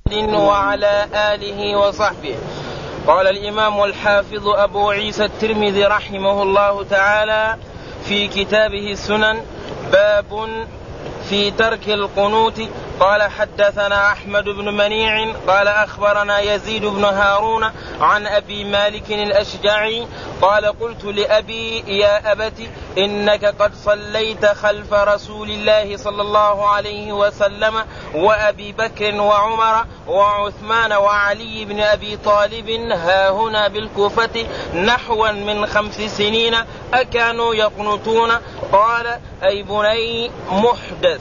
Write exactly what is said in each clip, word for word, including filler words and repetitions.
وعلى آله وصحبه. قال الإمام الحافظ أبو عيسى الترمذي رحمه الله تعالى في كتابه السنن باب في ترك القنوت. قال حدثنا أحمد بن منيع قال أخبرنا يزيد بن هارون عن أبي مالك الأشجعي قال قلت لأبي يا أبت إنك قد صليت خلف رسول الله صلى الله عليه وسلم وأبي بكر وعمر وعثمان وعلي بن أبي طالب هاهنا بالكوفة نحوا من خمس سنين أكانوا يقنطون؟ قال أي بني محدث.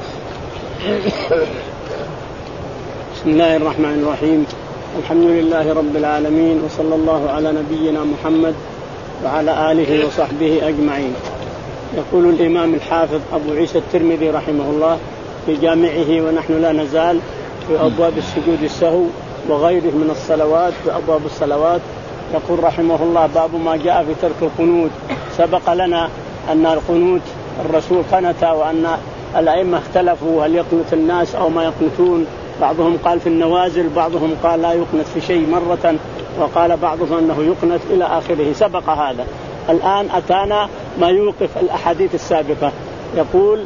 بسم الله الرحمن الرحيم. الحمد لله رب العالمين وصلى الله على نبينا محمد وعلى آله وصحبه أجمعين. يقول الإمام الحافظ أبو عيسى الترمذي رحمه الله في جامعه ونحن لا نزال في أبواب السجود السهو وغيره من الصلوات في أبواب الصلوات. يقول رحمه الله باب ما جاء في ترك القنوت. سبق لنا أن القنوت الرسول قنت وأن الأئمة اختلفوا هل يقنت الناس أو ما يقنتون. بعضهم قال في النوازل بعضهم قال لا يقنت في شيء مرة وقال بعضهم أنه يقنت إلى آخره. سبق هذا. الآن أتانا ما يوقف الأحاديث السابقة. يقول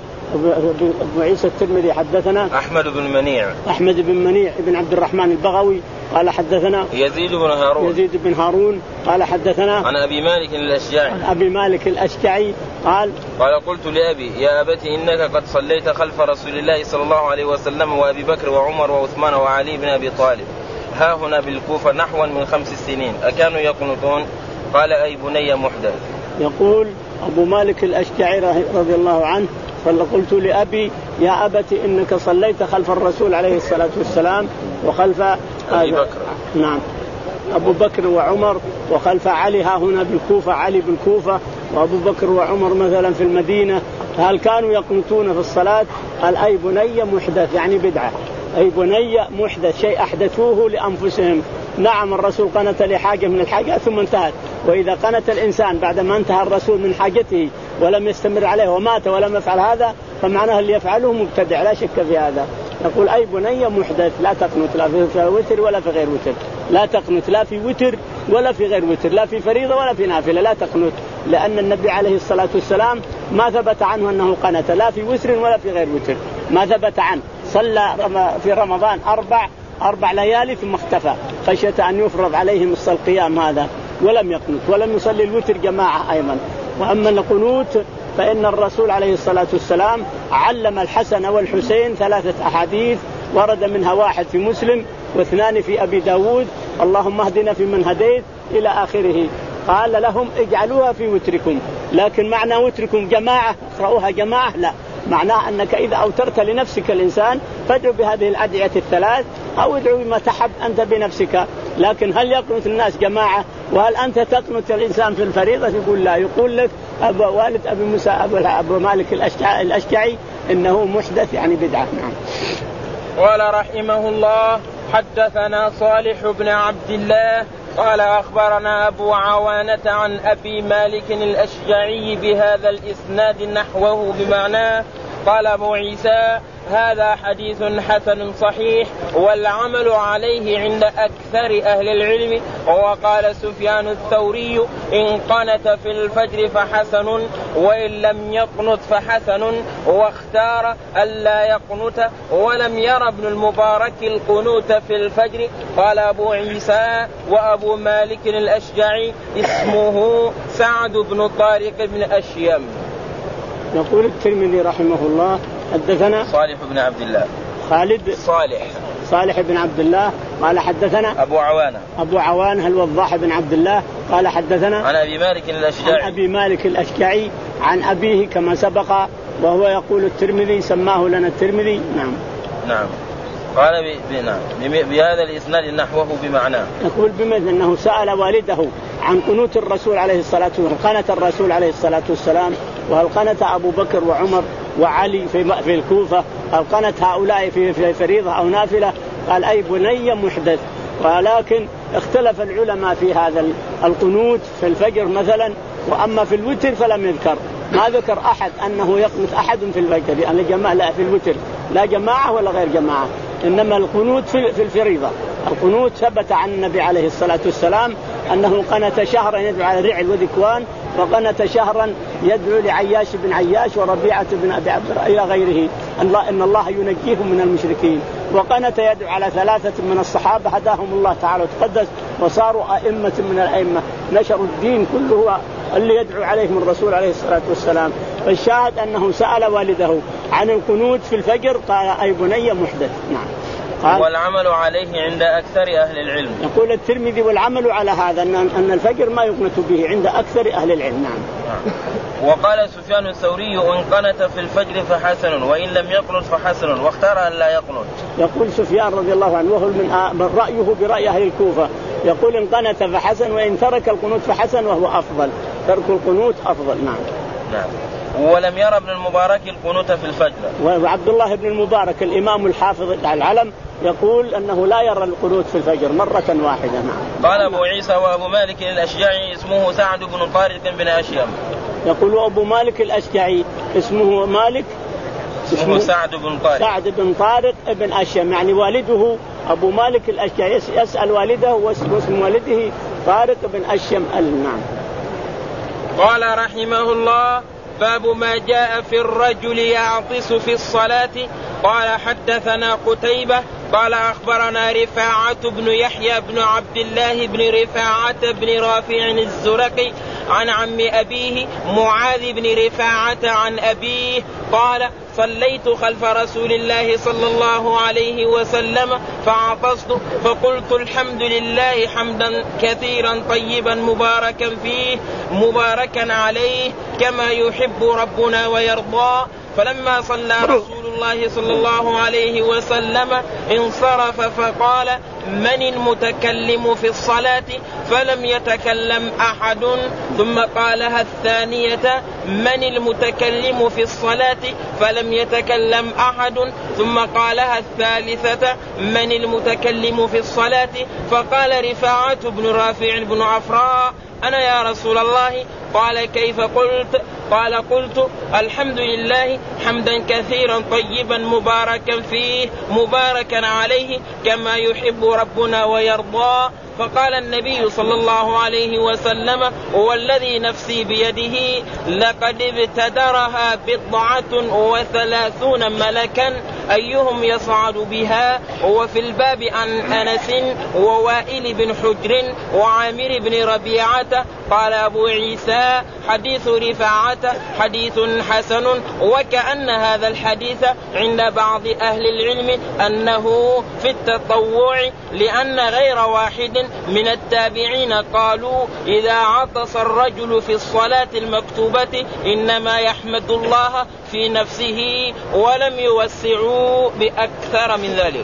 أبو عيسى الترمذي حدثنا أحمد بن منيع أحمد بن منيع بن عبد الرحمن البغوي قال حدثنا يزيد بن هارون يزيد بن هارون قال حدثنا عن أبي مالك الأشجعي عن أبي مالك الأشجعي قال قال قلت لأبي يا أبت إنك قد صليت خلف رسول الله صلى الله عليه وسلم وأبي بكر وعمر وعثمان وعلي بن أبي طالب ها هنا بالكوفة نحوا من خمس سنين أكانوا يقنطون؟ قال أي بني محدث. يقول أبو مالك الأشجعي رضي الله عنه فقلت لأبي يا أبت إنك صليت خلف الرسول عليه الصلاة والسلام وخلف أبي بكر نعم أبو بكر وعمر وخلف علي ها هنا بالكوفة علي بالكوفة وأبو بكر وعمر مثلا في المدينة هل كانوا يقنطون في الصلاة؟ قال أي بني محدث يعني بدعة. أي بني محدث شيء أحدثوه لأنفسهم. نعم الرسول قنت لحاجة من الحاجات ثم انتهت. وإذا قنت الإنسان بعدما انتهى الرسول من حاجته ولم يستمر عليه ومات ولم يفعل هذا فمعناه اللي يفعله مبتدع لا شك في هذا. يقول أي بني محدث لا تقنت لا في وتر ولا في غير وتر. لا تقنت لا في وتر ولا في غير وتر لا في فريضة ولا في نافلة. لا تقنت لأن النبي عليه الصلاة والسلام ما ثبت عنه أنه قنت لا في وتر ولا في غير وتر. ما ثبت عنه. صلى في رمضان أربع أربع ليالي ثم اختفى خشية أن يفرض عليهم القيام هذا ولم يقنت ولم يصلي الوتر جماعة أيضا. وأما القنوت فإن الرسول عليه الصلاة والسلام علم الحسن والحسين ثلاثة أحاديث ورد منها واحد في مسلم واثنان في أبي داود اللهم اهدنا في من هديت إلى آخره. قال لهم اجعلوها في وتركم. لكن معنى وتركم جماعة اقرأوها جماعة لا. معناه أنك إذا أوترت لنفسك الإنسان فادعو بهذه الأدعية الثلاث أو ادعو بما تحب أنت بنفسك. لكن هل يقنط الناس جماعة وهل أنت تقنط الإنسان في الفريضة؟ يقول لا. يقول لك أبو والد أبي موسى أبو, أبو مالك الأشجعي إنه محدث يعني بدعة. نعم. قال رحمه الله حدثنا صالح بن عبد الله قال أخبرنا أبو عوانة عن أبي مالك الأشجعي بهذا الإسناد نحوه بمعناه. قال أبو عيسى هذا حديث حسن صحيح والعمل عليه عند أكثر أهل العلم. وقال سفيان الثوري إن قنت في الفجر فحسن وإن لم يقنت فحسن واختار ألا يقنت ولم ير ابن المبارك القنوت في الفجر. قال أبو عيسى وأبو مالك الأشجعي اسمه سعد بن طارق بن أشيم. يقول الترمذي رحمه الله حدثنا صالح بن عبد الله خالد صالح صالح بن عبد الله قال حدثنا أبو عوانة أبو عوانة الوضاح بن عبد الله قال حدثنا عن أبي مالك الأشجعي عن أبي مالك الأشجعي عن أبيه كما سبق. وهو يقول الترمذي سماه لنا الترمذي. نعم نعم قال بنا بهذا الإسناد نحوه بمعناه. يقول بمثل أنه سأل والده عن قنوت الرسول عليه الصلاة والسلام. قنت الرسول عليه الصلاة والسلام وهل قنت أبو بكر وعمر وعلي في في الكوفة هل قنت هؤلاء في في فريضة أو نافلة؟ قال أي بني محدث. ولكن اختلف العلماء في هذا القنوت في الفجر مثلا. وأما في الوتر فلم يذكر ما ذكر أحد أنه يقنت أحد في الفجر يعني جماعة لا في الوتر لا جماعة ولا غير جماعة. إنما القنوت في الفريضة. القنوت ثبت عن النبي عليه الصلاة والسلام أنه قنت شهرا يدعو على رعل وذكوان، وقنت شهرا يدعو لعياش بن عياش وربيعة بن أبي عبد إلى غيره الله إن الله ينجيهم من المشركين. وقنت يدعو على ثلاثة من الصحابة هداهم الله تعالى وتقدس وصاروا أئمة من الأئمة، نشروا الدين كله اللي يدعو عليهم الرسول عليه الصلاة والسلام. فالشاهد أنه سأل والده عن القنوت في الفجر قال أي بني محدث. نعم. والعمل عليه عند أكثر أهل العلم. يقول الترمذي والعمل على هذا أن الفجر ما يقنت به عند أكثر أهل العلم. نعم. وقال سفيان الثوري إن قنت في الفجر فحسن وإن لم يقنت فحسن، واختار أن لا يقنت. يقول سفيان رضي الله عنه وهو من رأيه برأي أهل الكوفة، يقول إن قنت فحسن وإن ترك القنوت فحسن، وهو أفضل، ترك القنوت أفضل. نعم. نعم. ولم يرى ابن المبارك القنوت في الفجر. وعبد الله بن المبارك الإمام الحافظ على العلم يقول أنه لا يرى القنوت في الفجر مرة واحدة. نعم. قال أبو عيسى وأبو مالك الأشجعي اسمه سعد بن طارق بن أشيم. يقول أبو مالك الأشجعي اسمه مالك اسمه سعد بن طارق سعد بن طارق بن أشيم، يعني والده أبو مالك الأشجعي يسأل والده واسم والده طارق بن أشيم. نعم. قال رحمه الله باب ما جاء في الرجل يعطس في الصلاة. قال حدثنا قتيبة قال أخبرنا رفاعة بن يحيى بن عبد الله بن رفاعة بن رافع الزرقي عن عم أبيه معاذ بن رفاعة عن أبيه قال صليت خلف رسول الله صلى الله عليه وسلم فعطست فقلت الحمد لله حمدا كثيرا طيبا مباركا فيه مباركا عليه كما يحب ربنا ويرضى. فلما صلى رسول الله صلى الله عليه وسلم انصرف فقال من المتكلم في الصلاة؟ فلم يتكلم أحد. ثم قالها الثانية من المتكلم في الصلاة؟ فلم يتكلم أحد. ثم قالها الثالثة من المتكلم في الصلاة؟ فقال رفاعة بن رافع بن عفراء أنا يا رسول الله. قال كيف قلت؟ قال قلت الحمد لله حمدا كثيرا طيبا مباركا فيه مباركا عليه كما يحب ربنا ويرضى. فقال النبي صلى الله عليه وسلم والذي نفسي بيده لقد ابتدرها بضعة وثلاثون ملكا أيهم يصعد بها. وفي الباب عن أنس ووائل بن حجر وعامر بن ربيعة. قال أبو عيسى حديث رفاعة حديث حسن. وكأن هذا الحديث عند بعض أهل العلم أنه في التطوع، لأن غير واحد من التابعين قالوا إذا عطس الرجل في الصلاة المكتوبة إنما يحمد الله في نفسه ولم يوسعوا بأكثر من ذلك.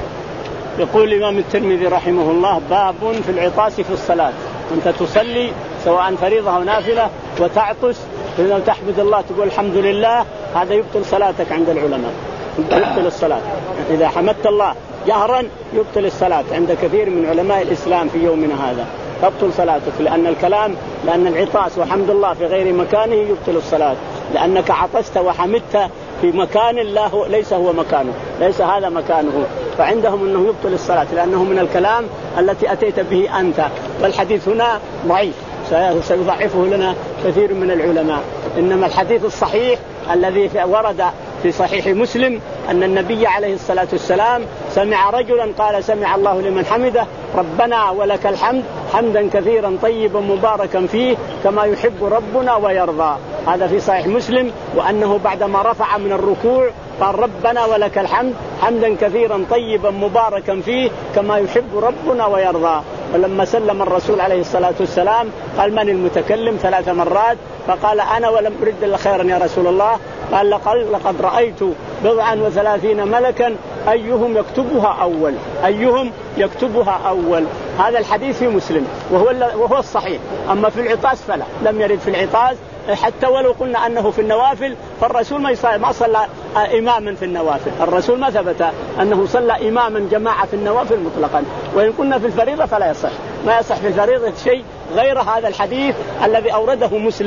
يقول الإمام الترمذي رحمه الله باب في العطاس في الصلاة. أنت تصلي سواء فريضة أو نافلة وتعطس تحمد الله تقول الحمد لله، هذا يبطل صلاتك عند العلماء، يبطل الصلاة. إذا حمدت الله جهرا يبطل الصلاة عند كثير من علماء الإسلام في يومنا هذا، تبطل صلاتك، لأن الكلام لأن العطاس وحمد الله في غير مكانه يبطل الصلاة، لأنك عطست وحمدت في مكان الله ليس هو مكانه، ليس هذا مكانه، فعندهم أنه يبطل الصلاة لأنه من الكلام التي أتيت به أنت. والحديث هنا ضعيف سيضعفه لنا كثير من العلماء، إنما الحديث الصحيح الذي ورد في صحيح مسلم أن النبي عليه الصلاة والسلام سمع رجلا قال سمع الله لمن حمده ربنا ولك الحمد حمدا كثيرا طيبا مباركا فيه كما يحب ربنا ويرضى. هذا في صحيح مسلم. وأنه بعدما رفع من الركوع قال ربنا ولك الحمد حمدا كثيرا طيبا مباركا فيه كما يحب ربنا ويرضى. ولما سلم الرسول عليه الصلاة والسلام قال من المتكلم ثلاث مرات، فقال أنا ولم أرد إلا خيرا يا رسول الله. قال لقد رأيت بضعا وثلاثين ملكا أيهم يكتبها أول أيهم يكتبها أول. هذا الحديث في مسلم وهو, وهو الصحيح. أما في العطاس فلا، لم يرد في العطاس، حتى ولو قلنا أنه في النوافل فالرسول ما صلى إماما في النوافل، الرسول ما ثبت أنه صلى إماما جماعة في النوافل مطلقا. وإن كنا في الفريضة فلا يصح، ما يصح في الفريضة شيء غير هذا الحديث الذي أورده مسلم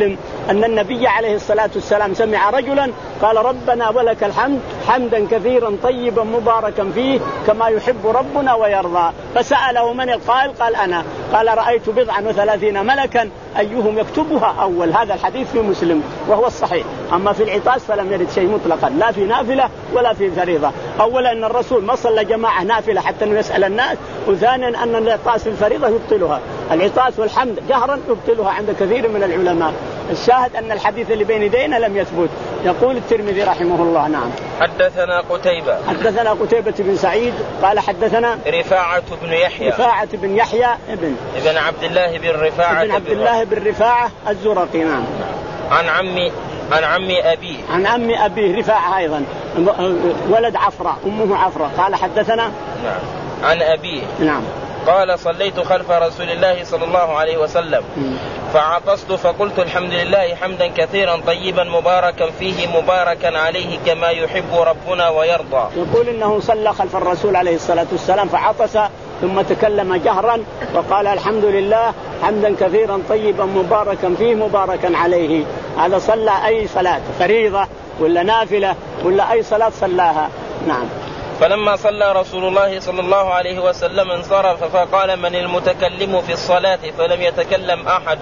أن النبي عليه الصلاة والسلام سمع رجلا قال ربنا ولك الحمد حمدا كثيرا طيبا مباركا فيه كما يحب ربنا ويرضى. فسأله من القائل؟ قال أنا. قال رأيت بضعا وثلاثين ملكا أيهم يكتبها أول. هذا الحديث في مسلم وهو الصحيح. أما في العطاس فلم يرد شيء مطلقا لا في نافلة ولا في فريضة. أولا أن الرسول ما صلى جماعة نافلة حتى أنه يسأل الناس، وثانيا أن العطاس في الفريضة يبطلها. العطاس والحمد جهرا يبطلها عند كثير من العلماء. الشاهد أن الحديث اللي بين يدينا لم يثبت. يقول الترمذي رحمه الله نعم حدثنا قتيبة حدثنا قتيبة بن سعيد قال حدثنا رفاعة بن يحيى رفاعة بن يحيى ابن ابن عبد الله بن رفاعة ابن عبد الله بن رفاعة الزرقي نعم عن عمي عن عمي أبيه عن عمي أبيه رفاعة أيضا ولد عفرة أمه عفرة. قال حدثنا نعم عن أبيه نعم قال صليت خلف رسول الله صلى الله عليه وسلم فعطست فقلت الحمد لله حمدا كثيرا طيبا مباركا فيه مباركا عليه كما يحب ربنا ويرضى. يقول إنه صلى خلف الرسول عليه الصلاة والسلام فعطس ثم تكلم جهرا وقال الحمد لله حمدا كثيرا طيبا مباركا فيه مباركا عليه. هذا صلى أي صلاة فريضة ولا نافلة ولا أي صلاة صلاها. نعم. فلما صلى رسول الله صلى الله عليه وسلم انصرف فقال من المتكلم في الصلاة فلم يتكلم أحد.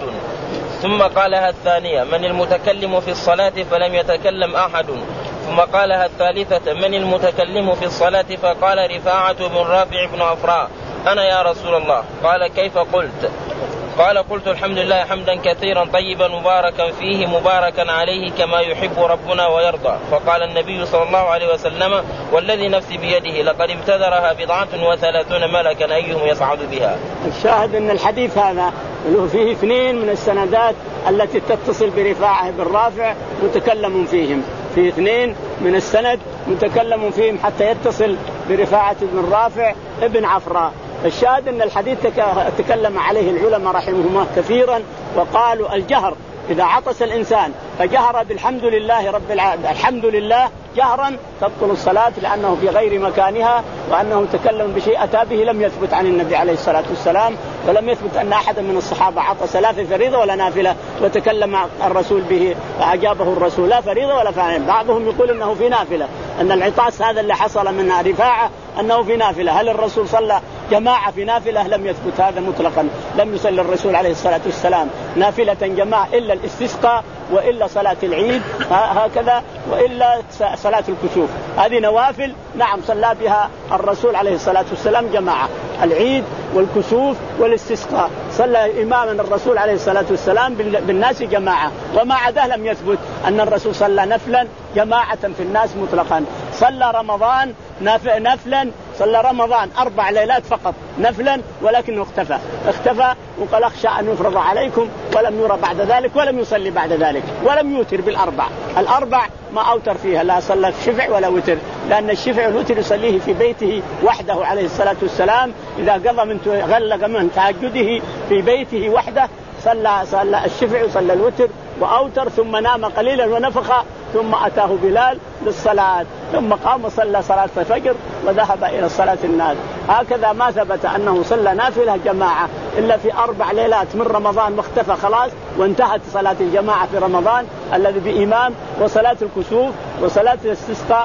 ثم قالها الثانية من المتكلم في الصلاة فلم يتكلم أحد. ثم قالها الثالثة من المتكلم في الصلاة فقال رفاعة بن رافع بن عفراء أنا يا رسول الله. قال كيف قلت؟ قال قلت الحمد لله حمدا كثيرا طيبا مباركا فيه مباركا عليه كما يحب ربنا ويرضى. فقال النبي صلى الله عليه وسلم والذي نفسي بيده لقد ابتدرها بضعة وثلاثون ملكا أيهم يصعد بها. الشاهد أن الحديث هذا له فيه اثنين من السندات التي تتصل برفاعة بن رافع متكلم فيهم. في اثنين من السند متكلم فيهم حتى يتصل برفاعة بن رافع ابن عفراء. الشاهد أن الحديث تكلم عليه العلماء رحمهم الله كثيرا وقالوا الجهر إذا عطس الإنسان فجهر بالحمد لله رب العالمين الحمد لله جهرا تبطل الصلاة لأنه في غير مكانها وأنه تكلم بشيء أتى به لم يثبت عن النبي عليه الصلاة والسلام ولم يثبت أن أحدا من الصحابة عطس لا في فريضة ولا نافلة وتكلم الرسول به فأجابه الرسول لا فريضة ولا فعل. بعضهم يقول أنه في نافلة أن العطاس هذا اللي حصل من رفاعة أنه في نافلة. هل الرسول صلى جماعة في نافلة؟ لم يثبت هذا مطلقا. لم يصلي الرسول عليه الصلاة والسلام نافلة جماعة إلا الاستسقاء وإلا صلاة العيد هكذا وإلا صلاة الكسوف. هذه نوافل نعم صلى بها الرسول عليه الصلاة والسلام جماعة العيد والكسوف والاستسقاء صلى إماما الرسول عليه الصلاة والسلام بالناس جماعة. وما عداه لم يثبت أن الرسول صلى نفلا جماعة في الناس مطلقا. صلى رمضان نفلا صلى رمضان أربع ليلات فقط نفلا ولكنه اختفى اختفى وقال أخشى أن يفرض عليكم ولم يرى بعد ذلك ولم يصلي بعد ذلك ولم يوتر بالأربع. الأربع ما أوتر فيها لا صلى شفع ولا وتر لأن الشفع والوتر يصليه في بيته وحده عليه الصلاة والسلام. إذا قضى من غلق من تهجده في بيته وحده صلى صلى الشفع وصلى الوتر وأوتر ثم نام قليلا ونفخ ثم أتاه بلال للصلاة ثم قام وصلى صلاة الفجر وذهب إلى صلاة الناس. هكذا ما ثبت أنه صلى نافلة جماعة إلا في أربع ليلات من رمضان واختفى خلاص وانتهت صلاة الجماعة في رمضان الذي بإمام وصلاة الكسوف وصلاة الاستسقاء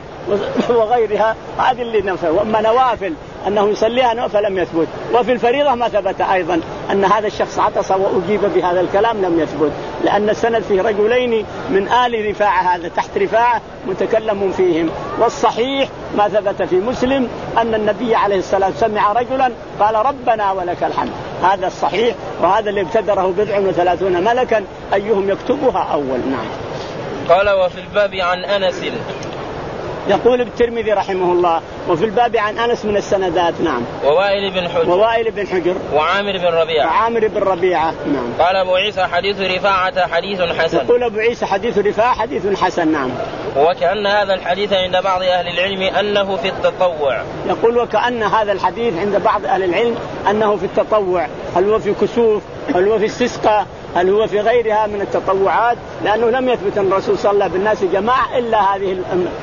وغيرها هذه اللي نفل. وأما نوافل أنه يصليها نوافل لم يثبت. وفي الفريضة ما ثبت أيضا أن هذا الشخص عطس وأجيب بهذا الكلام لم يثبت لأن السند فيه رجلين من آل رفاعة هذا تحت رفاعة متكلم فيهم. والصحيح ما ثبت في مسلم أن النبي عليه الصلاة والسلام سمع رجلا قال ربنا ولك الحمد. هذا الصحيح وهذا اللي ابتدره بضع وثلاثون ملكا أيهم يكتبها أول. نعم. قال وفي الباب عن أنس. يقول الترمذي رحمه الله وفي الباب عن أنس من السندات. نعم. ووائل بن حجر ووائل بن حجر وعامر بن ربيعة وعامر بن ربيعة. نعم. قال أبو عيسى حديث رفاعة حديث حسن. يقول أبو عيسى حديث رفاعة حديث حسن. نعم. وكأن هذا الحديث عند بعض أهل العلم أنه في التطوع. يقول وكأن هذا الحديث عند بعض أهل العلم أنه في التطوع. هل هو في كسوف هل هو في استسقاء هل هو في غيرها من التطوعات لأنه لم يثبت أن الرسول صلى بالناس جماعة إلا هذه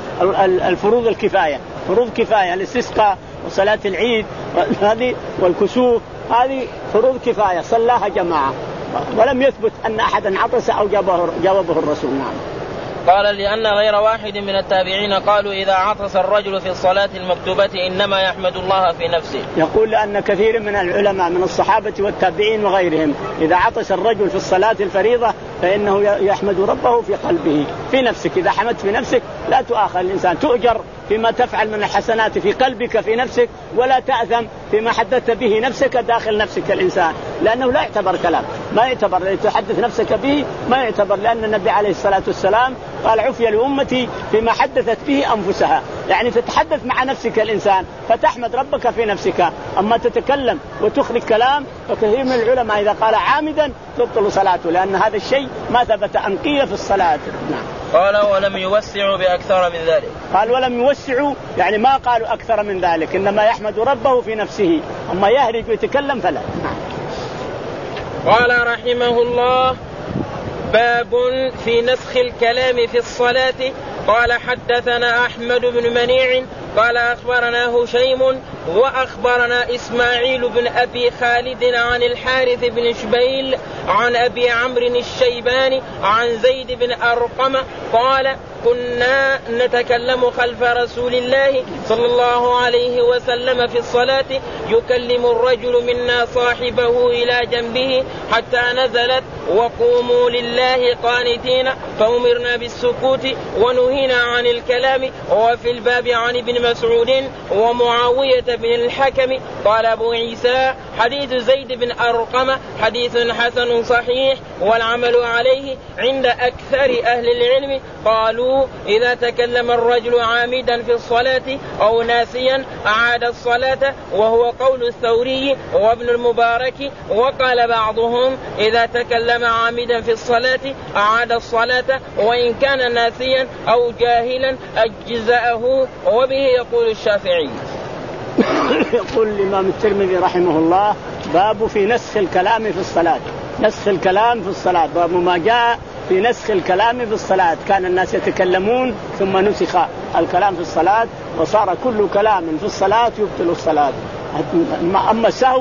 الفروض الكفاية فروض كفاية الاستسقاء وصلاة العيد هذه والكسوف هذه فروض كفاية صلاها جماعة. ولم يثبت أن أحدا عطس أو جاوبه, جاوبه الرسول. نعم. قال لأن غير واحد من التابعين قالوا إذا عطس الرجل في الصلاة المكتوبة إنما يحمد الله في نفسه. يقول لأن كثير من العلماء من الصحابة والتابعين وغيرهم إذا عطس الرجل في الصلاة الفريضة فإنه يحمد ربه في قلبه في نفسك. إذا حمدت في نفسك لا تؤاخذ الإنسان، تؤجر فيما تفعل من الحسنات في قلبك في نفسك، ولا تأثم فيما حدثت به نفسك داخل نفسك الإنسان، لأنه لا يعتبر كلام، ما يعتبر تحدث نفسك به، ما يعتبر، لأن النبي عليه الصلاة والسلام قال عفي لأمتي فيما حدثت به أنفسها، يعني تتحدث مع نفسك الإنسان فتحمد ربك في نفسك. أما تتكلم وتخرج كلام فكثير من العلماء إذا قال عامدا تبطل صلاته، لأن هذا الشيء ما ثبت أنقية في الصلاة. نعم. قال ولم يوسعوا بأكثر من ذلك. قال ولم يوسعوا يعني ما قالوا أكثر من ذلك، إنما يحمد ربه في نفسه، أما يهرج ويتكلم فلا. قال رحمه الله باب في نسخ الكلام في الصلاة. قال حدثنا أحمد بن منيع قال أخبرنا هشيم وأخبرنا إسماعيل بن أبي خالد عن الحارث بن شبيل عن أبي عمرو الشيباني عن زيد بن أرقم قال كنا نتكلم خلف رسول الله صلى الله عليه وسلم في الصلاة يكلم الرجل منا صاحبه إلى جنبه حتى نزلت وقوموا لله قانتين فأمرنا بالسكوت ونهينا عن الكلام. وفي الباب عن ابن مسعود ومعاوية بن الحكم قال أبو عيسى حديث زيد بن أرقم حديث حسن صحيح والعمل عليه عند أكثر أهل العلم. قالوا إذا تكلم الرجل عامدا في الصلاة أو ناسيا أعاد الصلاة، وهو قول الثوري وابن المبارك. وقال بعضهم إذا تكلم عامدا في الصلاة أعاد الصلاة وإن كان ناسيا أو جاهلا أجزأه، وبه يقول الشافعي. يقول الإمام الترمذي رحمه الله باب في نسخ الكلام في الصلاة. نسخ الكلام في الصلاة، باب ما جاء في نسخ الكلام في الصلاة. كان الناس يتكلمون ثم نسخ الكلام في الصلاة وصار كل كلام في الصلاة يبطل الصلاة. أما السهو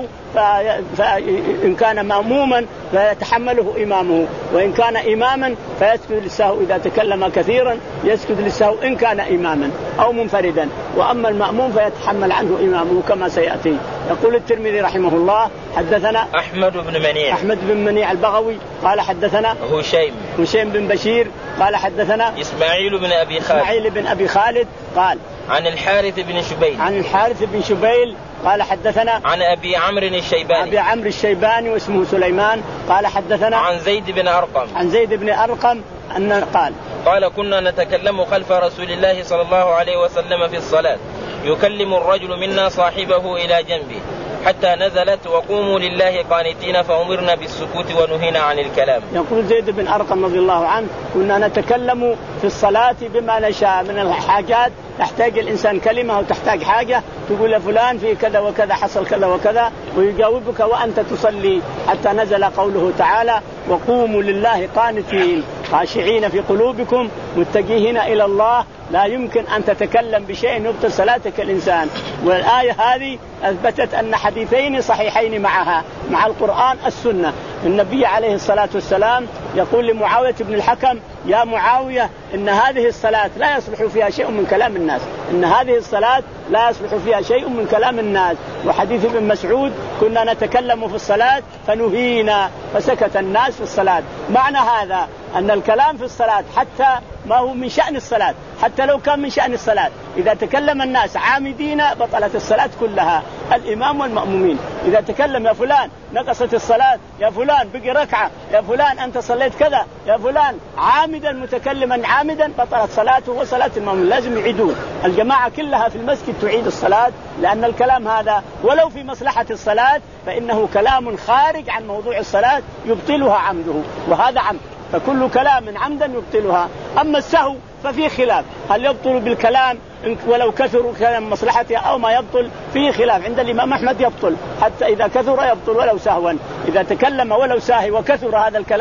فإن كان مأموما فيتحمله إمامه، وإن كان إماما فيسجد للسهو. إذا تكلم كثيرا يسجد للسهو إن كان إماما أو منفردا، وأما المأموم فيتحمل عنه إمامه كما سيأتي. يقول الترمذي رحمه الله حدثنا أحمد بن منيع أحمد بن منيع البغوي قال حدثنا هشيم هشيم بن بشير قال حدثنا إسماعيل بن أبي خالد إسماعيل بن أبي خالد قال عن الحارث بن شبيل عن الحارث بن شبيل قال حدثنا عن أبي عمرو الشيباني أبي عمرو الشيباني واسمه سليمان قال حدثنا عن زيد بن أرقم عن زيد بن أرقم أن قال قال كنا نتكلم خلف رسول الله صلى الله عليه وسلم في الصلاة يكلم الرجل منا صاحبه إلى جنبه حتى نزلت وقوموا لله قانتين فأمرنا بالسكوت ونهينا عن الكلام. يقول زيد بن أرقم رضي الله عنه كنا نتكلم في الصلاة بما نشاء من الحاجات، تحتاج الإنسان كلمة وتحتاج حاجة تقول لفلان في كذا وكذا حصل كذا وكذا ويجاوبك وأنت تصلي، حتى نزل قوله تعالى وقوموا لله قانتين خاشعين في قلوبكم متجهين إلى الله. لا يمكن أن تتكلم بشيء يبطل صلاتك الإنسان. والآية هذه أثبتت أن حديثين صحيحين معها مع القرآن السنة. النبي عليه الصلاة والسلام يقول لمعاوية بن الحكم يا معاوية إن هذه الصلاة لا يصلح فيها شيء من كلام الناس، إن هذه الصلاة لا يصلح فيها شيء من كلام الناس. وحديث ابن مسعود كنا نتكلم في الصلاة فنهينا فسكت الناس في الصلاة. معنى هذا أن الكلام في الصلاة حتى ما هو من شأن الصلاة، حتى لو كان من شأن الصلاة إذا تكلم الناس عامدين بطلت الصلاة كلها، الإمام والمأمومين. إذا تكلم يا فلان نقصت الصلاة، يا فلان بقي ركعة، يا فلان أنت صليت كذا، يا فلان عامدا متكلما عامدا بطلت صلاته وصلاة المأمومين. لازم يعيدون الجماعة كلها في المسجد تعيد الصلاة، لأن الكلام هذا ولو في مصلحة الصلاة فإنه كلام خارج عن موضوع الصلاة يبطلها عمده، وهذا عمد، فكل كلام عمدا يبطلها. أما السهو ففي خلاف هل يبطل بالكلام ولو كثر كلام مصلحته أو ما يبطل، فيه خلاف. عند الإمام أحمد يبطل حتى إذا كثر يبطل ولو سهوا، إذا تكلم ولو ساهي وكثر هذا الكلام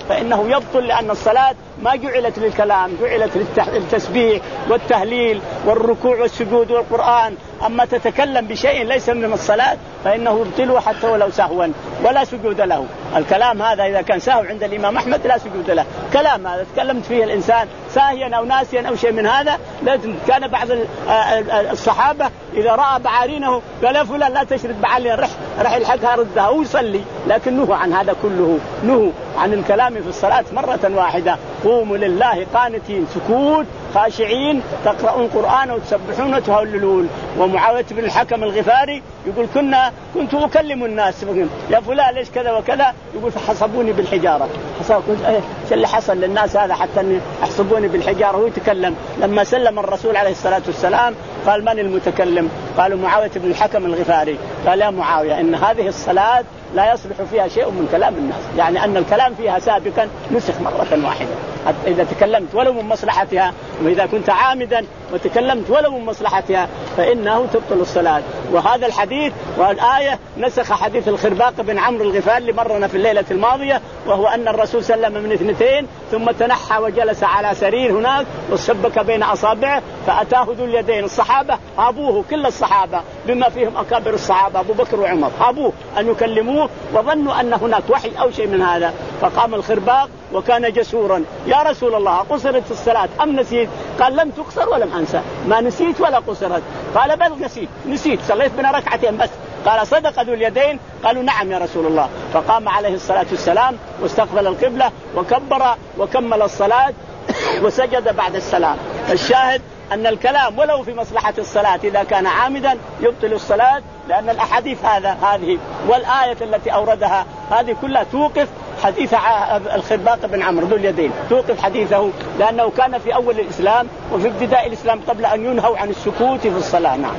فإنه يبطل، لأن الصلاة ما جعلت للكلام، جعلت للتسبيح والتهليل والركوع والسجود والقرآن. أما تتكلم بشيء ليس من الصلاة فإنه يبطله حتى ولو سهوا ولا سجود له. الكلام هذا إذا كان سهو عند الإمام أحمد لا سجود له. كلام هذا تكلمت فيه الإنسان ساهيا أو ناسيا أو شيء من هذا، لازم. كان بعض الصحابة إذا رأى بعارينه قال يا فلان لا تشرد بعالي، رح رح الحقها ردها ويصلي، لكن نهوا عن هذا كله، نهوا عن الكلام في الصلاة مرة واحدة. قوموا لله قانتين، سكوت خاشعين، تقرؤون القرآن وتسبحون وتهللون. ومعاوية بن الحكم الغفاري يقول كنا كنت أكلم الناس يا فلان ليش كذا وكذا، يقول فحسبوني بالحجارة. حسب ايه اللي حصل للناس هذا حتى أن يحسبوني بالحجارة. هو يتكلم. لما سلم الرسول عليه الصلاة والسلام قال من المتكلم؟ قالوا معاوية بن الحكم الغفاري. قال يا معاوية إن هذه الصلاة لا يصلح فيها شيء من كلام الناس، يعني أن الكلام فيها سابقا نسخ مرة واحدة. إذا تكلمت ولو من مصلحتها، وإذا كنت عامدا وتكلمت ولو من مصلحتها فإنه تبطل الصلاة. وهذا الحديث والآية نسخ حديث الخرباق بن عمرو الغفاري اللي مرنا في الليلة الماضية، وهو أن الرسول سلم من اثنتين ثم تنحى وجلس على سرير هناك وشبك بين أصابعه، فأتاه ذو اليدين. الصحابة هابوه، كل الصحابة بما فيهم أكابر الصحابة أبو بكر وعمر هابوه أن يكلموه، وظنوا أن هناك وحي أو شيء من هذا. فقام الخرباق وكان جسورا، يا رسول الله قصرت الصلاة أم نسيت؟ قال لم تقصر ولم أنسى، ما نسيت ولا قصرت. قال بل نسيت، نسيت صليت بنا ركعتين بس. قال صدق ذو اليدين؟ قالوا نعم يا رسول الله. فقام عليه الصلاة والسلام واستقبل القبلة وكبر وكمل الصلاة وسجد بعد السلام. الشاهد أن الكلام ولو في مصلحة الصلاة إذا كان عامدا يبطل الصلاة، لأن الأحاديث هذا هذه والآية التي أوردها هذه كلها توقف حديث الخرباق بن عمرو ذو اليدين، توقف حديثه، لأنه كان في أول الإسلام وفي ابتداء الإسلام قبل أن ينهوا عن السكوت في الصلاة. نعم.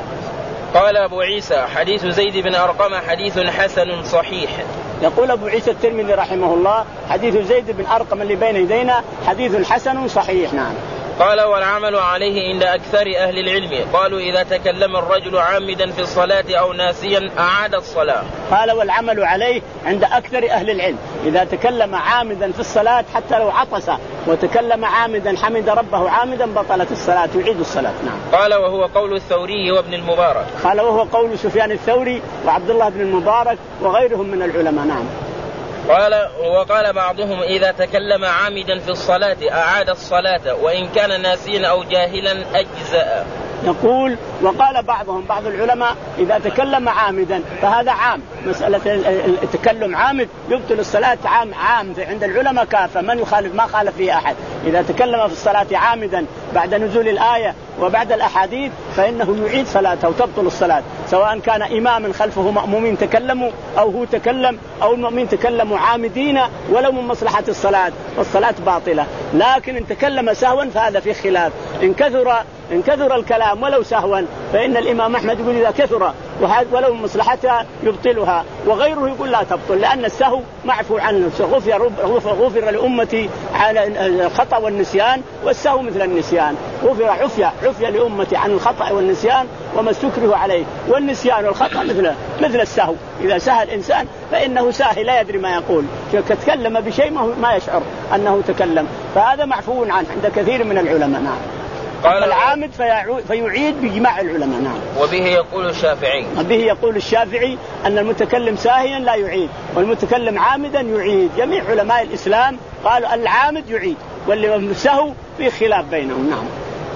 قال أبو عيسى حديث زيد بن أرقم حديث حسن صحيح. يقول أبو عيسى الترمذي رحمه الله حديث زيد بن أرقم اللي بين يدينا حديث حسن صحيح. نعم. قال والعمل عليه عند أكثر أهل العلم، قالوا إذا تكلم الرجل عامدا في الصلاة أو ناسيا أعاد الصلاة. قال والعمل عليه عند أكثر أهل العلم، إذا تكلم عامدا في الصلاة حتى لو عطس وتكلم عامدا حمد ربه عامدا بطلت الصلاة، يعيد الصلاة. نعم. قال وهو قول الثوري وابن المبارك. قال وهو قول سفيان الثوري وعبد الله بن المبارك وغيرهم من العلماء. نعم. قال وقال بعضهم إذا تكلم عامدا في الصلاة أعاد الصلاة وإن كان ناسيا أو جاهلا أجزأ. يقول وقال بعضهم بعض العلماء إذا تكلم عامدا فهذا عام، مسألة التكلم عامد يبطل الصلاة عام عام عند العلماء كافة، من يخالف ما خالف فيه أحد. إذا تكلم في الصلاة عامدا بعد نزول الآية وبعد الأحاديث فإنه يعيد صلاته وتبطل الصلاة، سواء كان إماما خلفه مأمومين تكلموا أو هو تكلم أو المؤمنين تكلموا عامدين ولو من مصلحة الصلاة والصلاة باطلة. لكن إن تكلم سهوا فهذا في خلاف، إن كثر إن كثر الكلام ولو سهوا فإن الإمام أحمد يقول إذا كثر ولو مصلحتها يبطلها، وغيره يقول لا تبطل، لأن السهو معفو عنه، غفر, غفر لأمتي على الخطأ والنسيان، والسهو مثل النسيان، غفر عفية عفية لأمتي عن الخطأ والنسيان وما استكره عليه، والنسيان والخطأ مثل مثل السهو، إذا سهى الإنسان فإنه ساهي لا يدري ما يقول، تكلم بشيء ما يشعر أنه تكلم، فهذا معفو عنه عند كثير من العلماء. نعم. قال العامد فيعيد بإجماع العلماء. نعم. وبه يقول الشافعي وبه يقول الشافعي أن المتكلم ساهيا لا يعيد والمتكلم عامدا يعيد. جميع علماء الإسلام قالوا العامد يعيد واللي سهو في خلاف بينهم. نعم.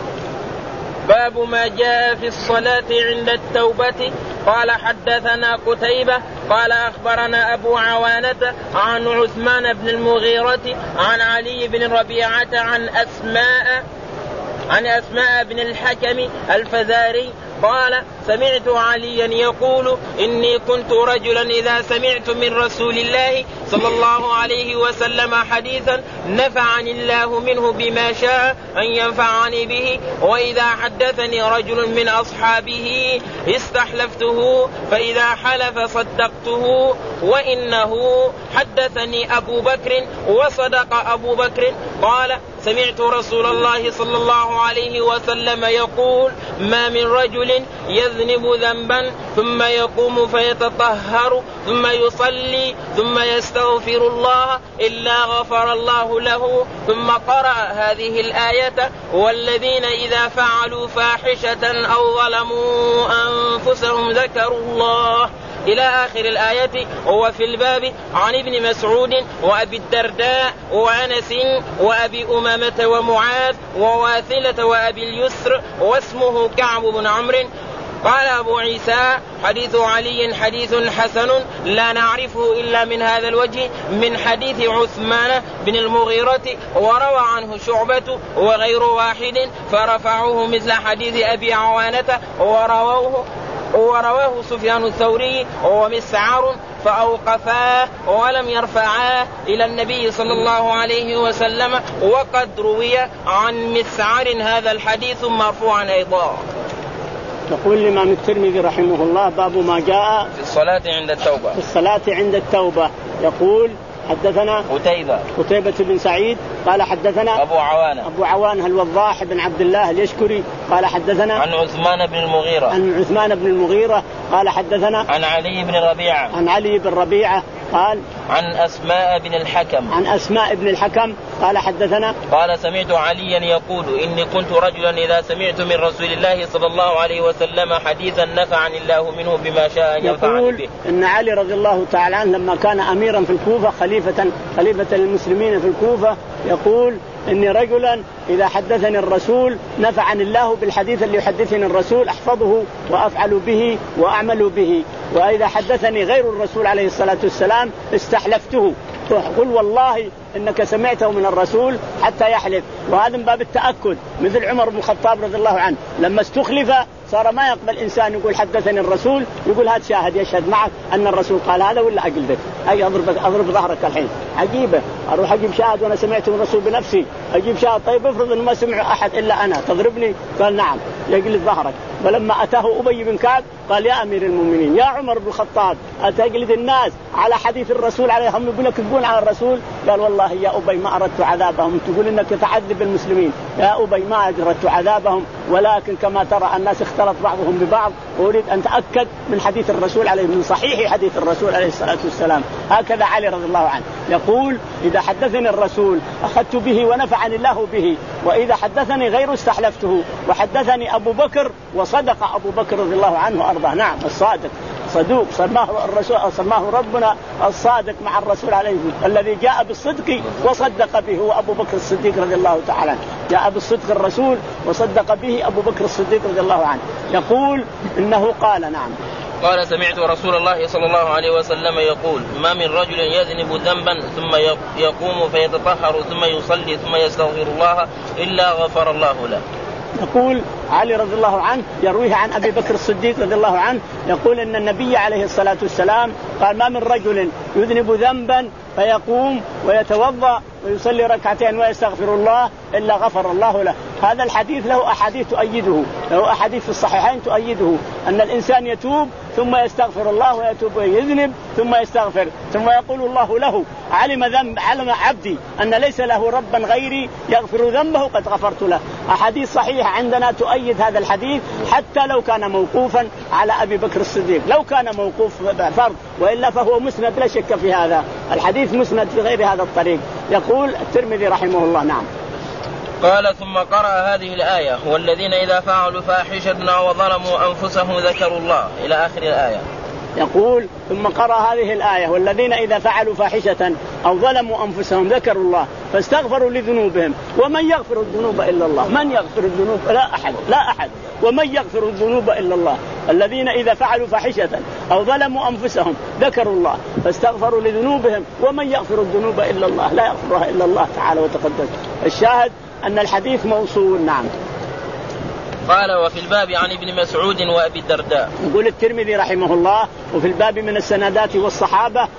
باب ما جاء في الصلاة عند التوبة. قال حدثنا قتيبة قال أخبرنا أبو عوانة عن عثمان بن المغيرة عن علي بن ربيعة عن أسماء عن أسماء بن الحكم الفزاري قال سمعت عليا يقول إني كنت رجلا إذا سمعت من رسول الله صلى الله عليه وسلم حديثا نفعني الله منه بما شاء أن ينفعني به، وإذا حدثني رجل من أصحابه استحلفته فإذا حلف صدقته، وإنه حدثني أبو بكر وصدق أبو بكر. قال سمعت رسول الله صلى الله عليه وسلم يقول ما من رجل يذنب ذنبا ثم يقوم فيتطهر ثم يصلي ثم يستغفر الله إلا غفر الله له. ثم قرأ هذه الآية والذين إذا فعلوا فاحشة أو ظلموا أنفسهم ذكروا الله إلى آخر الآية. وفي الباب عن ابن مسعود وأبي الدرداء وأنس وأبي أمامة ومعاذ وواثلة وأبي اليسر واسمه كعب بن عمرو. قال أبو عيسى حديث علي حديث حسن لا نعرفه إلا من هذا الوجه من حديث عثمان بن المغيرة وروى عنه شعبة وغير واحد فرفعوه مثل حديث أبي عوانة ورواه ورواه سفيان الثوري ومسعر فأوقفاه ولم يرفعاه إلى النبي صلى الله عليه وسلم. وقد روي عن مسعر هذا الحديث مرفوعا أيضا. يقول الإمام الترمذي رحمه الله باب ما جاء في الصلاة عند التوبة. في الصلاة عند التوبة. يقول حدثنا قتيبة قتيبة بن سعيد قال حدثنا أبو عوانة أبو عوانة الوضاح بن عبد الله اليشكري قال حدثنا عن عثمان بن المغيرة عن عثمان بن المغيرة قال حدثنا عن علي بن ربيعة عن علي بن ربيعة قال عن أسماء بن الحكم عن أسماء بن الحكم قال حدثنا قال سمعت عليا يقول إني كنت رجلا إذا سمعت من رسول الله صلى الله عليه وسلم حديثا نفعني الله منه بما شاء أن ينفعني به. إن علي رضي الله تعالى عنه لما كان أميرا في الكوفة خليفة خليفة للمسلمين في الكوفة يقول إني رجلا إذا حدثني الرسول نفعني الله بالحديث اللي يحدثني الرسول أحفظه وأفعل به وأعمل به، وإذا حدثني غير الرسول عليه الصلاة والسلام استحلفته قل والله إنك سمعته من الرسول حتى يحلف. وهذا من باب التأكد مثل عمر بن الخطاب رضي الله عنه لما استخلف صار ما يقبل إنسان يقول حدثني الرسول يقول هات شاهد يشهد معك أن الرسول قال هذا ولا أقلبك أي أضرب أضرب ظهرك الحين. عجيبة أروح أجيب شاهد وأنا سمعت من الرسول بنفسي أجيب شاهد طيب افرض إنه ما سمع أحد إلا أنا تضربني؟ قال نعم يقلب ظهرك. ولما أتاه أبي بن كعب قال يا أمير المؤمنين يا عمر بن الخطاب أتجلد الناس على حديث الرسول عليهم يقول لك يقول على الرسول؟ قال والله يا أبي ما أردت عذابهم تقول إنك تعذب المسلمين يا أبي ما أردت عذابهم ولكن كما ترى الناس اختلط بعضهم ببعض وأريد أن تأكد من حديث الرسول عليه من صحيح حديث الرسول عليه الصلاة والسلام. هكذا علي رضي الله عنه يقول إذا حدثني الرسول أخذت به ونفعني الله به، وإذا حدثني غيره استحلفته. وحدثني أبو بكر وصدق أبو بكر رضي الله عنه وأرضاه. نعم الصادق صدوق سماه الرسول سماه ربنا الصادق مع الرسول عليه الذي جاء بالصدق وصدق به هو أبو بكر الصديق رضي الله تعالى عنه. جاء بالصدق الرسول وصدق به أبو بكر الصديق رضي الله عنه. يقول إنه قال نعم قال سمعت رسول الله صلى الله عليه وسلم يقول ما من رجل يذنب ذنبا ثم يقوم فيتطهر ثم يصلي ثم يستغفر الله إلا غفر الله له. يقول علي رضي الله عنه يرويه عن أبي بكر الصديق رضي الله عنه يقول إن النبي عليه الصلاة والسلام قال ما من رجل يذنب ذنبا فيقوم ويتوضأ ويصلي ركعتين ويستغفر الله إلا غفر الله له. هذا الحديث له أحاديث تؤيده، له أحاديث في الصحيحين تؤيده أن الإنسان يتوب ثم يستغفر الله ويتوب ويذنب ثم يستغفر ثم يقول الله له علم ذنب علم عبدي أن ليس له ربا غيري يغفر ذنبه قد غفرت له. أحاديث صحيحة عندنا تؤيد هذا الحديث حتى لو كان موقوفا على أبي بكر الصديق، لو كان موقوف فرض وإلا فهو مسند لا شك في هذا الحديث مسند في غير هذا الطريق. يقول الترمذي رحمه الله نعم قال ثم قرأ هذه الآية والذين إذا فعلوا فاحشة أو ظلموا أنفسهم ذكروا الله إلى آخر الآية. يقول ثم قرأ هذه الآية والذين إذا فعلوا فاحشة أو ظلموا أنفسهم ذكروا الله فاستغفروا لذنوبهم ومن يغفر الذنوب إلا الله. من يغفر الذنوب؟ لا أحد لا أحد. ومن يغفر الذنوب إلا الله. الذين إذا فعلوا فاحشة أو ظلموا أنفسهم ذكروا الله فاستغفروا لذنوبهم ومن يغفر الذنوب إلا الله لا يغفرها إلا الله تعالى وتقدس. الشاهد أن الحديث موصول. نعم قال وفي الباب عن ابن مسعود وأبي الدرداء. يقول الترمذي رحمه الله وفي الباب من السندات والصحابة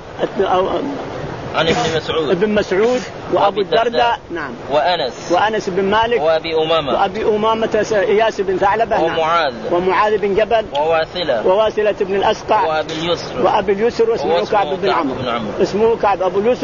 عن ابن مسعود ابن مسعود وأبو الدرداء نعم وأنس وأنس بن مالك وأبي أمامة وأبي أمامة إياس بن ثعلبة ومعاذ نعم. ومعاذ بن جبل وواثلة وواثلة بن الأسقع وأبي اليسر وأبي اليسر واسمه كعب بن عمرو اسمه كعب أبو اليسر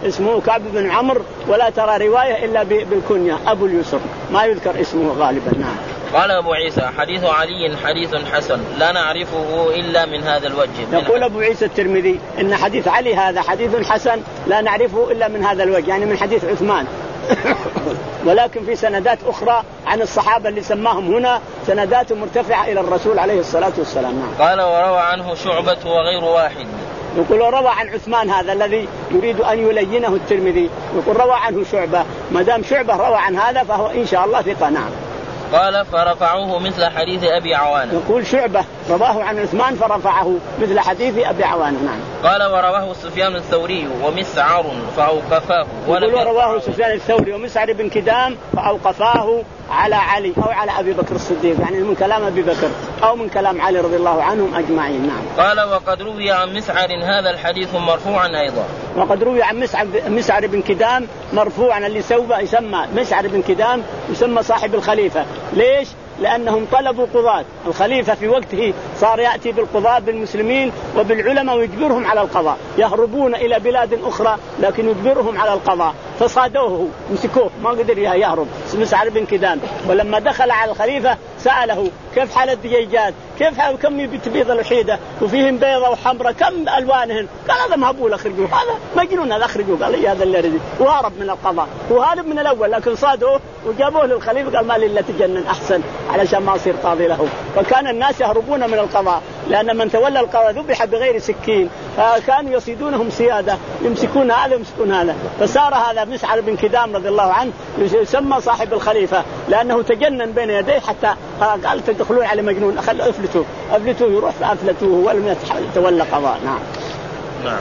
اسمه كعب بن عمرو، ولا ترى رواية إلا بالكنية أبو اليسر، ما يذكر اسمه غالبا. نعم. قال أبو عيسى حديث علي حديث حسن لا نعرفه إلا من هذا الوجه. يقول أبو عيسى الترمذي إن حديث علي هذا حديث حسن لا نعرفه إلا من هذا الوجه، يعني من حديث عثمان ولكن في سندات أخرى عن الصحابة اللي سماهم هنا سندات مرتفعة إلى الرسول عليه الصلاة والسلام. نعم. قال وروى عنه شعبة وغير واحد. يقول روى عن عثمان هذا الذي يريد أن يلينه الترمذي، يقول روى عنه شعبة، ما دام شعبة روى عن هذا فهو إن شاء الله ثقة. نعم. قال فرفعوه مثل حديث أبي عوانة. يقول شعبة رواه عن عثمان فرفعه مثل حديث أبي عوانة. نعم. قال ورواه سفيان الثوري ومسعر فأوقفاه. يقول ورواه سفيان الثوري ومسعر بن كدام فأوقفاه على علي أو على أبي بكر الصديق، يعني من كلام أبي بكر أو من كلام علي رضي الله عنهم أجمعين. نعم. قال وقد روي عن مسعر هذا الحديث مرفوعا أيضا. وقد روي عن مسعر, مسعر بن كدام مرفوعا، اللي سوى يسمى مسعر بن كدام يسمى صاحب الخليفة. ليش؟ لأنهم طلبوا قضاة، الخليفة في وقته صار يأتي بالقضاة بالمسلمين وبالعلماء ويجبرهم على القضاء، يهربون إلى بلاد أخرى لكن يجبرهم على القضاء، فصادوه مسكوه ما قدر يهرب مسعر بن كدام. ولما دخل على الخليفة سأله كيف حال الدجاجات، كيف حال كم بتبيض الوحيدة وفيهم بيضة وحمرة كم ألوانهن؟ قال هذا مهبول أخرجوه، هذا مجنون هذا أخرجوه. قال لي هذا اللي رجل وهرب من القضاء، وهارب من الأول لكن صادوه وجابوه للخليفة قال ما لي إلا تجنن أحسن علشان ما أصير قاضي له. فكان الناس يهربون من القضاء لأن من تولى القضاء ذبح بغير سكين، فكانوا يصيدونهم سيادة يمسكون هذا يمسكون هذا، فصار هذا مسعر بن كدام رضي الله عنه يسمى صاحب الخليفة لأنه تجنن بين يديه حتى قال تدخلون على مجنون خلوا أفلتوه أفلتوه يروح فأفلتوه ولم يتولى قضاء. نعم. نعم.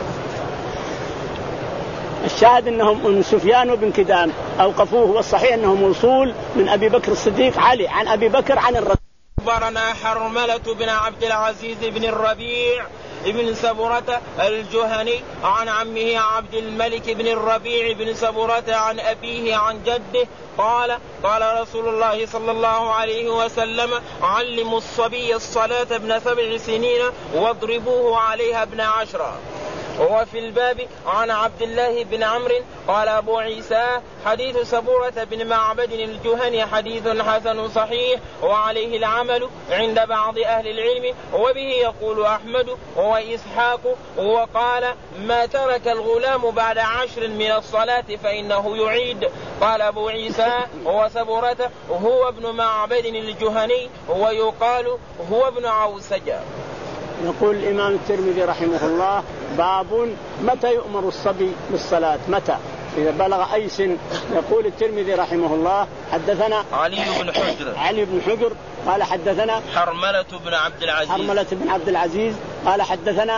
الشاهد أنهم سفيان بن كدام أوقفوه، والصحيح أنهم وصول من أبي بكر الصديق علي عن أبي بكر عن الرسول. أخبرنا حرملة بن عبد العزيز بن الربيع ابن سبرة الجهني عن عمه عبد الملك بن الربيع بن سبرة عن أبيه عن جده قال قال رسول الله صلى الله عليه وسلم علموا الصبي الصلاة ابن سبع سنين واضربوه عليها ابن عشرة. وفي الباب عن عبد الله بن عمرو قال أبو عيسى حديث سبورة بن معبد الجهني حديث حسن صحيح وعليه العمل عند بعض أهل العلم، وبه يقول أحمد وإسحاق. وقال ما ترك الغلام بعد عشر من الصلاة فإنه يعيد. قال أبو عيسى وسبورة هو ابن معبد الجهني ويقال هو ابن عوسجة. يقول الإمام الترمذي رحمه الله باب متى يؤمر الصبي بالصلاة، متى إذا بلغ أي سن. يقول الترمذي رحمه الله حدثنا علي بن حجر علي بن حجر قال حدثنا حرملة بن عبد العزيز حرملة بن عبد العزيز قال حدثنا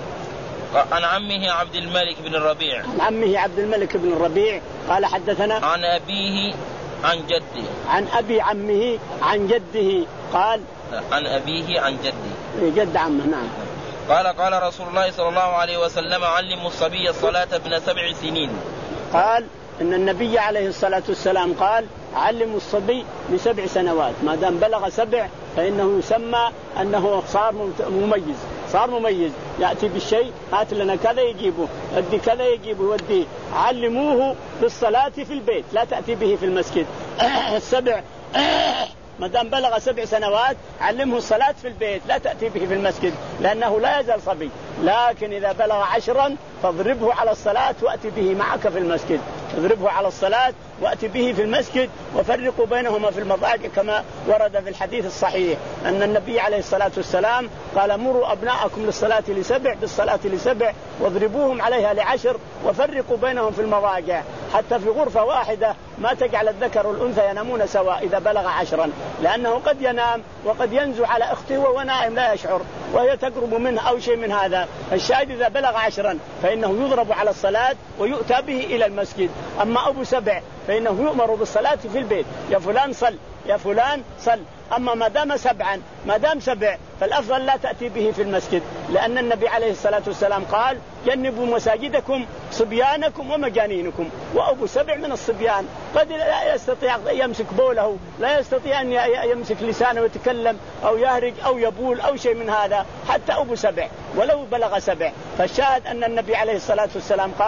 عن عمه عبد الملك بن الربيع عن عمه عبد الملك بن الربيع قال حدثنا عن أبيه عن جده عن أبي عمه عن جده قال عن أبيه عن جده جد عمه. نعم. قال قال رسول الله صلى الله عليه وسلم علموا الصبي الصلاة ابن سبع سنين. قال إن النبي عليه الصلاة والسلام قال علموا الصبي لسبع سنوات، ما دام بلغ سبع فإنه يسمى أنه صار مميز، صار مميز يأتي بالشيء هات لنا كذا يجيبه ودي كذا يجيبه ودي. علموه بالصلاة في البيت لا تأتي به في المسجد. السبع ما دام بلغ سبع سنوات علمه الصلاة في البيت لا تأتي به في المسجد لأنه لا يزال صبي. لكن إذا بلغ عشرا فاضربه على الصلاة وأتي به معك في المسجد، اضربه على الصلاة وأتي به في المسجد وفرقوا بينهما في المضاجع كما ورد في الحديث الصحيح أن النبي عليه الصلاة والسلام قال مروا أبناءكم للصلاة لسبع بالصلاة لسبع واضربوهم عليها لعشر وفرقوا بينهم في المضاجع حتى في غرفة واحدة ما تجعل الذكر والأنثى ينامون سواء إذا بلغ عشرا، لأنه قد ينام وقد ينزو على أخته وهو نائم لا يشعر وهي تقرب منه أو شيء من هذا. الشاهد إذا بلغ عشرا فإنه يضرب على الصلاة ويؤتى به إلى المسجد. أما أبو سبع فإنه يؤمر بالصلاة في البيت، يا فلان صل يا فلان صل. أما ما دام سبعا ما دام سبع فالأفضل لا تأتي به في المسجد، لأن النبي عليه الصلاة والسلام قال جنبوا مساجدكم صبيانكم ومجانينكم. وأبو سبع من الصبيان قد لا يستطيع يمسك بوله، لا يستطيع أن يمسك لسانه ويتكلم أو يهرج أو يبول أو شيء من هذا، حتى أبو سبع ولو بلغ سبع. فالشاهد أن النبي عليه الصلاة والسلام قال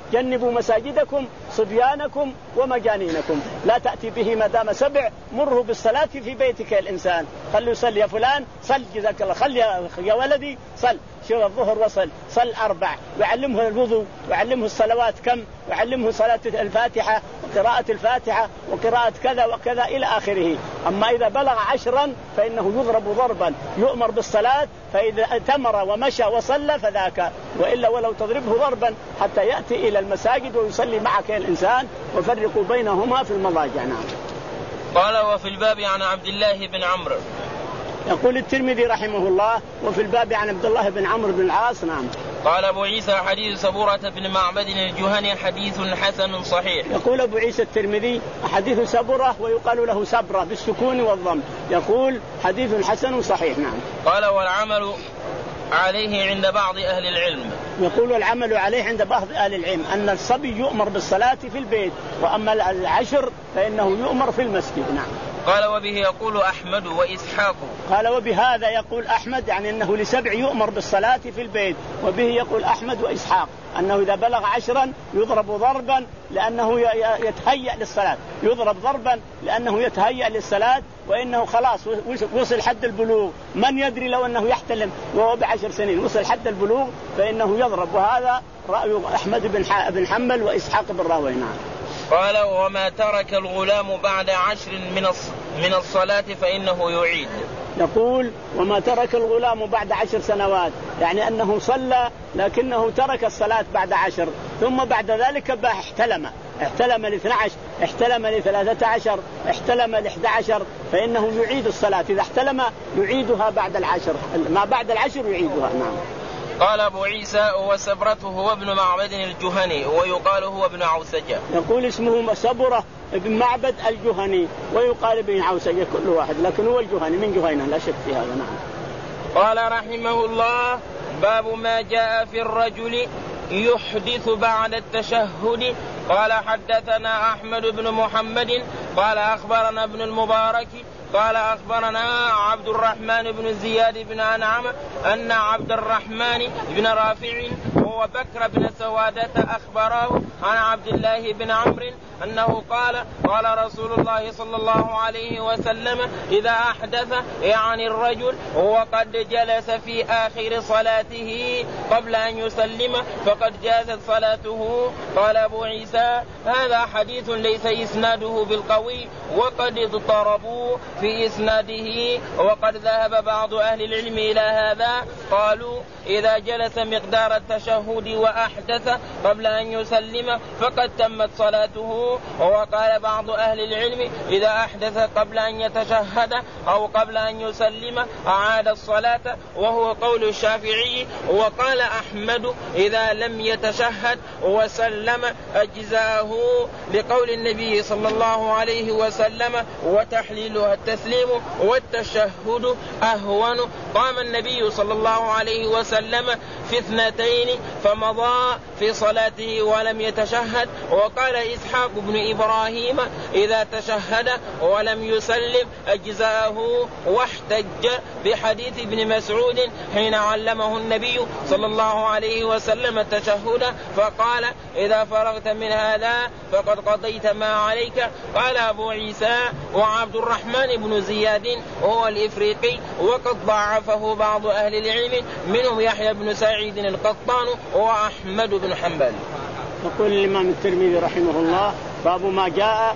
جنبوا مساجدكم صبيانكم ومجانينكم، لا تأتي به ما دام سبع، مره بالصلاة في بيتك يا الإنسان، خلوا يصلي يا فلان صل جزاك الله، خلي يا ولدي صل، شوف الظهر وصل صل أربع، ويعلمه الوضوء ويعلمه الصلوات كم، ويعلمه صلاة الفاتحة وقراءة الفاتحة وقراءة كذا وكذا إلى آخره. أما إذا بلغ عشرا فإنه يضرب ضربا، يؤمر بالصلاة، فإذا تمر ومشى وصلى فذاك، وإلا ولو تضربه ضربا حتى يأتي إلى المساجد ويصلي معك الإنسان، وفرقوا بينهما في المضاجع. نعم. قال وفي الباب عن عبد الله بن عمرو. يقول الترمذي رحمه الله وفي الباب عن عبد الله بن عمرو بن العاص. نعم. قال أبو عيسى حديث سبورة بن معبد الجهني حديث حسن صحيح. يقول أبو عيسى الترمذي حديث سبرة ويقال له سبرة بالسكون والضم، يقول حديث حسن صحيح. نعم. قال والعمل عليه عند بعض أهل العلم. يقول العمل عليه عند بعض أهل العلم أن الصبي يؤمر بالصلاة في البيت، وأما العشر فإنه يؤمر في المسجد. نعم. قال وبه يقول أحمد وإسحاق. قال وبهذا يقول أحمد، يعني أنه لسبع يؤمر بالصلاة في البيت، وبه يقول أحمد وإسحاق أنه إذا بلغ عشرا يضرب ضربا لأنه يتهيأ للصلاة، يضرب ضربا لأنه يتهيأ للصلاة، وإنه خلاص وصل حد البلوغ، من يدري لو أنه يحتلم وهو بعشر سنين وصل حد البلوغ فإنه يضرب، وهذا رأي أحمد بن حنبل وإسحاق بن راهويه. نعم. قال وما ترك الغلام بعد عشر من الصلاة فإنه يعيد. يقول وما ترك الغلام بعد عشر سنوات، يعني أنه صلى لكنه ترك الصلاة بعد عشر، ثم بعد ذلك احتلم احتلم لاثنى عشر، احتلم لثلاثة عشر، احتلم لإحدى عشر، فإنه يعيد الصلاة، إذا احتلم يعيدها بعد العشر، ما بعد العشر يعيدها. نعم. قال أبو عيسى وسبرته هو ابن معبد الجهني ويقال هو ابن عوسجة. يقول اسمه سبرة ابن معبد الجهني ويقال ابن عوسجة، كل واحد، لكن هو الجهني من جهينة لا شك في هذا. نعم. قال رحمه الله باب ما جاء في الرجل يحدث بعد التشهد. قال حدثنا أحمد بن محمد قال أخبرنا ابن المبارك قال أخبرنا عبد الرحمن بن زياد بن أنعم أن عبد الرحمن بن رافع وبكر بن سوادة أخبره عن عبد الله بن عمرو أنه قال قال رسول الله صلى الله عليه وسلم إذا أحدث يعني الرجل وقد جلس في آخر صلاته قبل أن يسلم فقد جازت صلاته. قال أبو عيسى هذا حديث ليس إسناده بالقوي وقد اضطربوا في إسناده، وقد ذهب بعض أهل العلم إلى هذا، قالوا إذا جلس مقدار التشهد وأحدث قبل أن يسلم فقد تمت صلاته. وقال بعض أهل العلم إذا أحدث قبل أن يتشهد أو قبل أن يسلم أعاد الصلاة، وهو قول الشافعي. وقال أحمد إذا لم يتشهد وسلم أجزاءه لقول النبي صلى الله عليه وسلم وتحليلها التسليم والتشهد أهون. قام النبي صلى الله عليه وسلم في اثنتين فمضى في صلاته ولم يتشهد. وقال إسحاق بن إبراهيم إذا تشهد ولم يسلم أجزاءه، واحتج بحديث ابن مسعود حين علمه النبي صلى الله عليه وسلم التشهد فقال إذا فرغت من هذا فقد قضيت ما عليك. قال أبو عيسى وعبد الرحمن بن زياد هو الإفريقي وقد ضعفه بعض أهل العلم منهم يحيى بن سعيد القطان وأحمد بن حنبل. يقول الإمام الترمذي رحمه الله باب ما جاء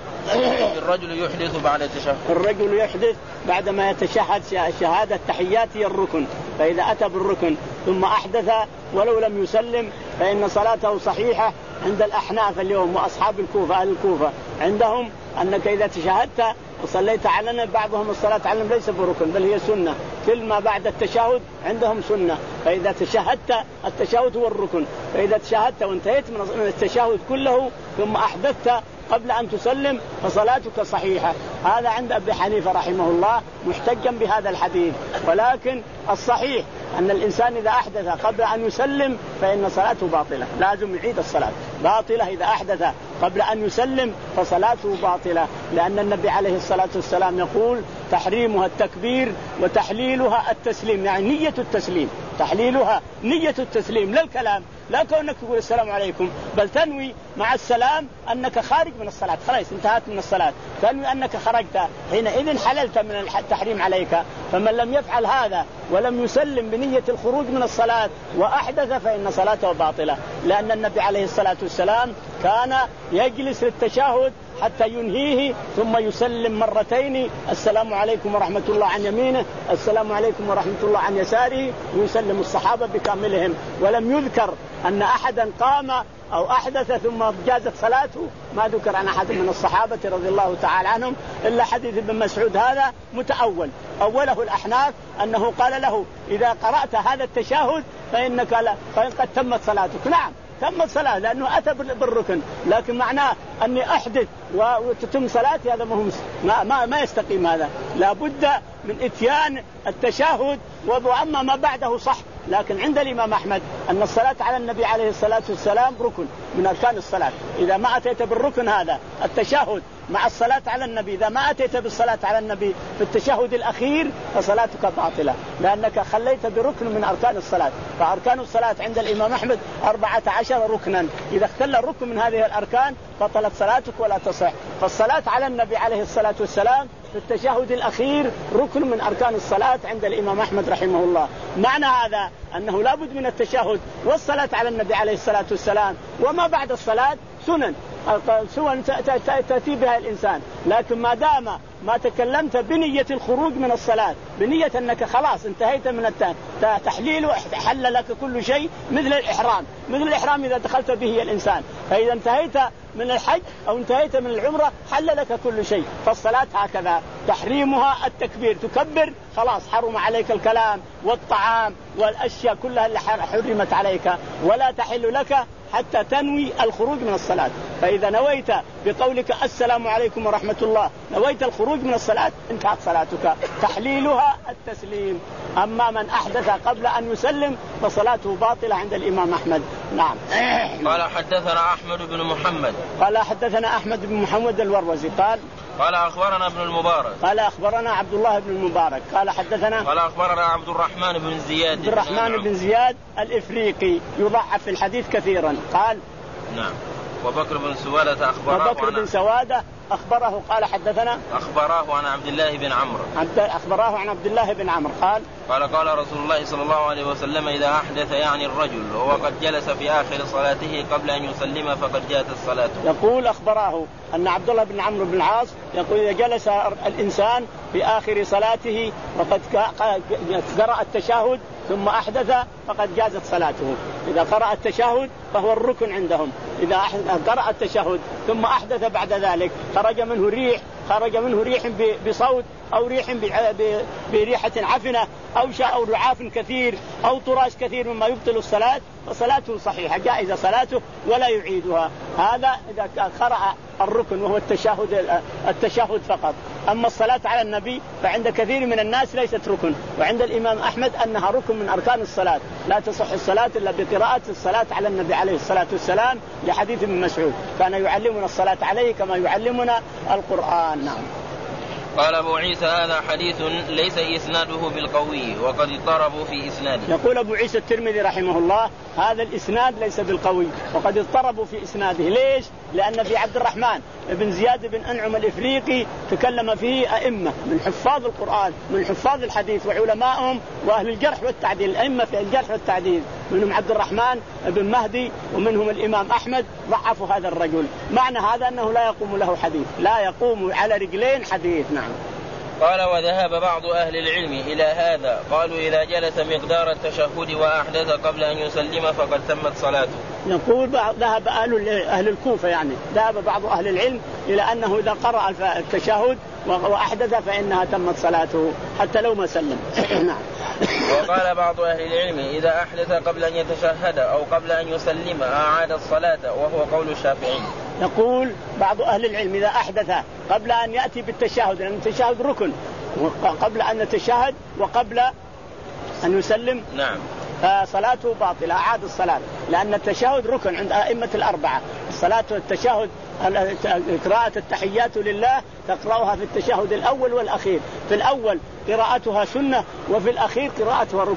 الرجل يحدث بعد التشهد. الرجل يحدث بعدما يتشهد شهادة تحيات هي الركن، فإذا أتى بالركن ثم أحدث ولو لم يسلم فإن صلاته صحيحة عند الأحناف اليوم وأصحاب الكوفة أهل الكوفة، عندهم أنك إذا تشهدت وصليت علنا بعضهم الصلاة علنا ليس بركن بل هي سنة، كل ما بعد التشهد عندهم سنة، فإذا تشهدت التشهد هو الركن، فإذا تشهدت وانتهيت من التشهد كله ثم أحدثت قبل أن تسلم فصلاتك صحيحة. هذا عند أبي حنيفة رحمه الله محتجا بهذا الحديث، ولكن الصحيح أن الإنسان إذا أحدث قبل أن يسلم فإن صلاته باطلة، لازم يعيد الصلاة باطلة. إذا أحدث قبل أن يسلم فصلاته باطلة، لأن النبي عليه الصلاة والسلام يقول تحريمها التكبير وتحليلها التسليم، يعني نية التسليم، تحليلها نية التسليم لا الكلام، لا كونك تقول السلام عليكم، بل تنوي مع السلام أنك خارج من الصلاة، خلاص انتهت من الصلاة، تنوي أنك خرجت، حينئذ حللت من التحريم عليك. فمن لم يفعل هذا ولم يسلم بنية الخروج من الصلاة وأحدث فإن صلاته باطلة، لأن النبي عليه الصلاة والسلام كان يجلس للتشهد حتى ينهيه ثم يسلم مرتين، السلام عليكم ورحمة الله عن يمينه، السلام عليكم ورحمة الله عن يساره، ويسلم الصحابة بكاملهم. ولم يذكر أن أحدا قام أو أحدث ثم جازت صلاته، ما ذكر عن أحد من الصحابة رضي الله تعالى عنهم إلا حديث ابن مسعود هذا متأول، أوله الأحناف أنه قال له إذا قرأت هذا التشهد فإنك لا فإن قد تمت صلاتك. نعم تمت صلاة لأنه أتى بالركن، لكن معناه أني أحدث وتتم صلاتي هذا ما ما ما يستقيم، هذا لابد من إتيان التشهد، وأما ما بعده صح. لكن عند الإمام أحمد أن الصلاة على النبي عليه الصلاة والسلام ركن من أركان الصلاة، إذا ما أتيت بالركن هذا التشهد مع الصلاة على النبي، إذا ما أتيت بالصلاة على النبي في التشهد الأخير فصلاتك باطلة، لأنك خليت بركن من أركان الصلاة. فأركان الصلاة عند الإمام أحمد أربعة عشر ركنا، إذا اختل الركن من هذه الأركان بطلت صلاتك ولا تصح. فالصلاة على النبي عليه الصلاة والسلام في التشهد الأخير ركن من أركان الصلاة عند الإمام أحمد رحمه الله. معنى هذا أنه لا بد من التشهد والصلاة على النبي عليه الصلاة والسلام، وما بعد الصلاة سنن سنن تأتي بها الإنسان، لكن ما دام ما تكلمت بنية الخروج من الصلاة، بنية أنك خلاص انتهيت من التحليل وحل لك كل شيء، مثل الإحرام، مثل الإحرام إذا دخلت به الإنسان، فإذا انتهيت من الحج أو انتهيت من العمرة حل لك كل شيء. فالصلاة هكذا تحريمها التكبير، تكبر خلاص حرم عليك الكلام والطعام والأشياء كلها اللي حرمت عليك، ولا تحل لك حتى تنوي الخروج من الصلاة. فإذا نويت بقولك السلام عليكم ورحمة الله نويت الخروج من الصلاة انتهت صلاتك، تحليلها التسليم. أما من أحدث قبل أن يسلم فصلاته باطلة عند الإمام أحمد. نعم. قال حدثنا أحمد بن محمد قال حدثنا أحمد بن محمد الوروزي قال قال أخبرنا ابن المبارك قال أخبرنا عبد الله بن المبارك قال حدثنا قال أخبرنا عبد الرحمن بن زياد عبد الرحمن بن زياد الإفريقي يضعف في الحديث كثيرا. قال نعم. وبكر بن سوادة أخبره وبكر بن سوادة أخبره قال حدثنا أخبره عن عبد الله بن عمرو أخبره عن عبد الله بن عمرو قال قال قال رسول الله صلى الله عليه وسلم إذا أحدث يعني الرجل وهو قد جلس في آخر صلاته قبل أن يسلم فقد جاءت الصلاة. يقول أخبره أن عبد الله بن عمرو بن العاص يقول إذا جلس الإنسان في آخر صلاته وقد قرأ التشهد ثم أحدث فقد جازت صلاته. إذا قرأ التشهد فهو الركن عندهم، إذا قرأ التشهد ثم أحدث بعد ذلك خرج منه ريح خرج منه ريح بصوت أو ريح بريحة عفنة أو شاء أو رعاف كثير أو طراش كثير مما يبطل الصلاة فصلاته صحيحة جائزة صلاته ولا يعيدها. هذا إذا قرأ الركن وهو التشهد التشهد فقط. أما الصلاة على النبي فعند كثير من الناس ليست ركن، وعند الإمام أحمد أنها ركن من أركان الصلاة، لا تصح الصلاة إلا بقراءة الصلاة على النبي عليه الصلاة والسلام لحديث ابن مسعود كان يعلمنا الصلاة عليه كما يعلمنا القرآن. نعم. قال أبو عيسى هذا حديث ليس إسناده بالقوي وقد اضطربوا في إسناده. يقول أبو عيسى الترمذي رحمه الله هذا الإسناد ليس بالقوي وقد اضطربوا في إسناده. ليش؟ لأن في عبد الرحمن بن زياد بن أنعم الإفريقي تكلم فيه أئمة من حفاظ القرآن من حفاظ الحديث وعلمائهم وأهل الجرح والتعديل، الأئمة في الجرح والتعديل منهم عبد الرحمن بن مهدي ومنهم الإمام أحمد ضعفوا هذا الرجل. معنى هذا أنه لا يقوم له حديث، لا يقوم على رجلين حديث. نعم. قال وذهب بعض أهل العلم إلى هذا قالوا إذا جلس مقدار التشهد وأحدث قبل أن يسلم فقد تمت صلاته. يقول ذهب أهل أهل الكوفة يعني ذهب بعض أهل العلم إلى أنه إذا قرأ التشهد وأحدث فإنها تمت صلاته حتى لو ما سلم. نعم. وقال بعض أهل العلم إذا أحدث قبل أن يتشهد أو قبل أن يسلم أعاد الصلاة وهو قول الشافعي. يقول بعض أهل العلم إذا أحدث قبل أن يأتي بالتشهد لأن التشهد ركن قبل أن يتشهد وقبل أن يسلم نعم صلاته باطلة أعاد الصلاة لأن التشهد ركن عند أئمة الأربعة. الصلاة والتشهد قراءة التحيات لله تقرأها في التشهد الأول والأخير، في الأول قراءتها سنة وفي الأخير قراءتها ركن.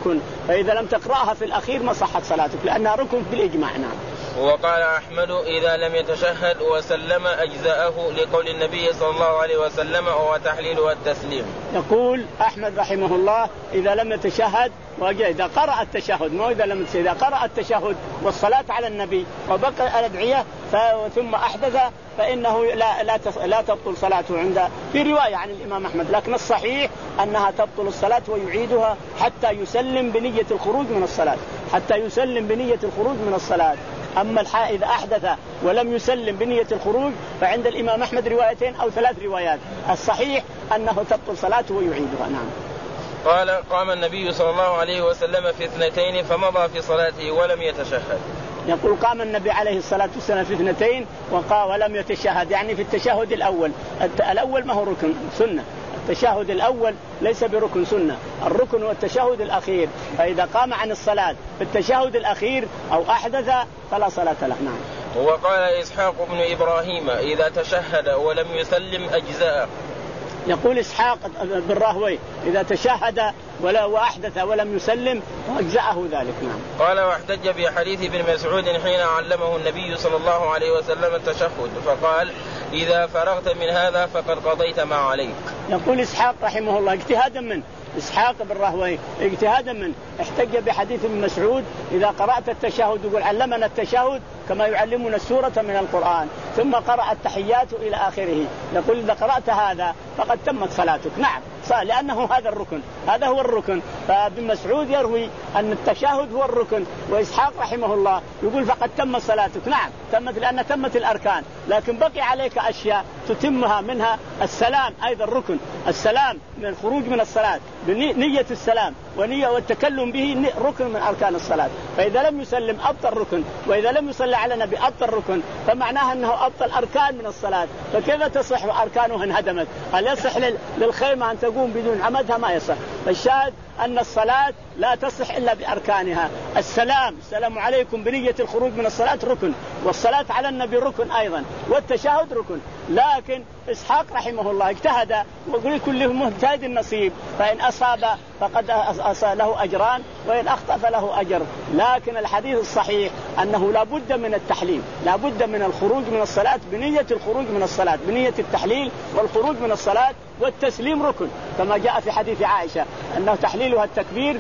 فإذا لم تقرأها في الأخير ما صحت صلاتك لأنها ركن بالإجماع. نعم. وقال أحمد إذا لم يتشهد وسلم أجزاءه لقول النبي صلى الله عليه وسلم وتحليله التسليم. يقول أحمد رحمه الله إذا لم يتشهد إذا قرأ التشهد مو إذا لم إذا قرأ التشهد والصلاة على النبي وبقى الأدعية ثم أحدث فإنه لا لا لا تبطل صلاته عند في رواية عن الإمام أحمد، لكن الصحيح أنها تبطل الصلاة ويعيدها حتى يسلم بنية الخروج من الصلاة حتى يسلم بنية الخروج من الصلاة. أما الحائض أحدث ولم يسلم بنية الخروج فعند الإمام أحمد روايتين أو ثلاث روايات، الصحيح أنه تبطل صلاته ويعيدها. نعم. قال قام النبي صلى الله عليه وسلم في اثنتين فمضى في صلاته ولم يتشهد. يقول قام النبي عليه الصلاة والسلام في اثنتين وقال ولم يتشهد، يعني في التشهد الأول. الأول ما هو ركن سنة، التشهد الأول ليس بركن سنة، الركن والتشهد الأخير، فإذا قام عن الصلاة في التشهد الأخير أو أحدث فلا صلاة له. نعم. وقال إسحاق بن إبراهيم إذا تشهد ولم يسلم أجزاءه. يقول إسحاق بن راهويه إذا تشهد ولا وأحدث ولم يسلم أجزأه ذلك. نعم. قال واحتج بحديث ابن مسعود حين علمه النبي صلى الله عليه وسلم التشهد فقال إذا فرغت من هذا فقد قضيت ما عليك. يقول إسحاق رحمه الله اجتهادا من إسحاق بن راهويه اجتهادا من احتج بحديث ابن مسعود إذا قرأت التشهد يقول علمنا التشهد كما يعلمنا السورة من القرآن ثم قرأ التحيات إلى آخره، يقول إذا قرأت هذا فقد تمت صلاتك. نعم، لأنه هذا الركن، هذا هو الركن. فابن مسعود يروي أن التشهد هو الركن، وإسحاق رحمه الله يقول فقد تمت صلاتك. نعم تمت، لأن تمت الأركان، لكن بقي عليك أشياء تتمها، منها السلام أيضا ركن، السلام من الخروج من الصلاة بنية السلام ونية والتكلم به ركن من أركان الصلاة، فإذا لم يسلم أبطل ركن، وإذا لم يصلي على النبي أبطل ركن، فمعناها أنه أبطل أركان من الصلاة. فكيف تصح وأركانها انهدمت؟ هل يصح للخيمة أن تقوم بدون عمدها؟ ما يصح. فالشاهد أن الصلاة لا تصح إلا بأركانها. السلام السلام عليكم بنية الخروج من الصلاة ركن، والصلاة على النبي ركن أيضا، والتشهد ركن. لكن إسحاق رحمه الله اجتهد وقل كله مجتهد النصيب، فإن أصاب فقد له أجران وإن أخطأ فله أجر. لكن الحديث الصحيح أنه لا بد من التحليل، لا بد من الخروج من الصلاة بنية الخروج من الصلاة، بنية التحليل والخروج من الصلاة، والتسليم ركن كما جاء في حديث عائشة أنه تحليلها التكبير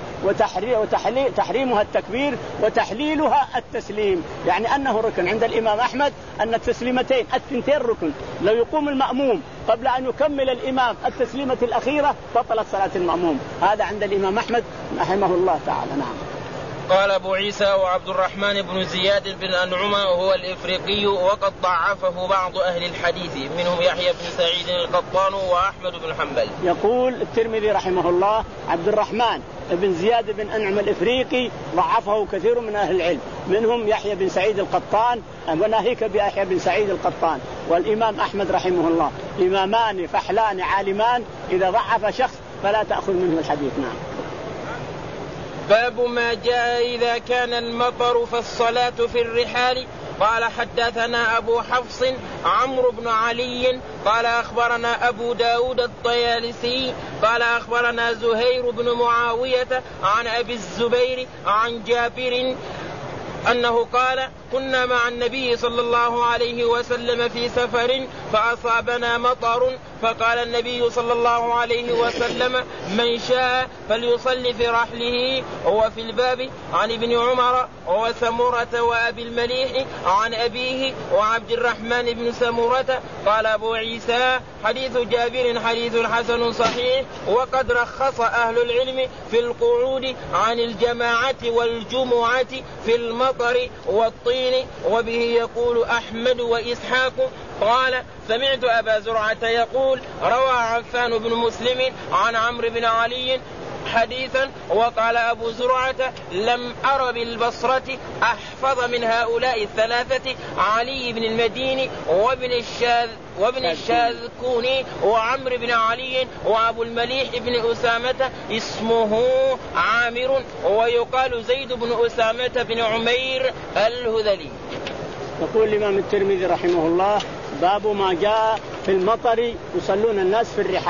وتحريمها التكبير وتحليلها التسليم، يعني أنه ركن. عند الإمام أحمد أن التسليمتين الثنتين ركن، لو يقوم المأموم قبل أن يكمل الإمام التسليمة الأخيرة بطلت صلاة المأموم. هذا عند الإمام أحمد رحمه الله تعالى. نعم. قال أبو عيسى وعبد الرحمن بن زياد بن أنعمة وهو الإفريقي وقد ضعفه بعض أهل الحديث منهم يحيى بن سعيد القطان وأحمد بن حنبل. يقول الترمذي رحمه الله عبد الرحمن بن زياد بن أنعمة الإفريقي ضعفه كثير من أهل العلم، منهم يحيى بن سعيد القطان، وناهيك بيحيى بن سعيد القطان والإمام أحمد رحمه الله، إمامان فحلان عالمان، إذا ضعف شخص فلا تأخذ منه الحديث. نعم. باب ما جاء إذا كان المطر فالصلاة في الرحال. قال حدثنا أبو حفص عمرو بن علي قال أخبرنا أبو داود الطيالسي قال أخبرنا زهير بن معاوية عن أبي الزبير عن جابر أنه قال كنا مع النبي صلى الله عليه وسلم في سفر فأصابنا مطر فقال النبي صلى الله عليه وسلم من شاء فليصلي في رحله. وفي الباب عن ابن عمر وسمرة وأبي المليح عن أبيه وعبد الرحمن بن سمرة. قال أبو عيسى حديث جابر حديث حسن صحيح، وقد رخص أهل العلم في القعود عن الجماعة والجمعة في المطر والطين، وبه يقول أحمد وإسحاق. قال سمعت أبا زرعة يقول روى عفان بن مسلم عن عمرو بن علي حديثا، وقال أبو زرعة لم أر بالبصرة أحفظ من هؤلاء الثلاثة علي بن المديني وابن الشاذ وابن الشاذكوني وعمرو بن علي وأبو المليح بن أسامة اسمه عامر، ويقال زيد بن أسامة بن عمير الهذلي. يقول الإمام الترمذي رحمه الله باب ما جاء في المطر يصلون الناس في الرحال،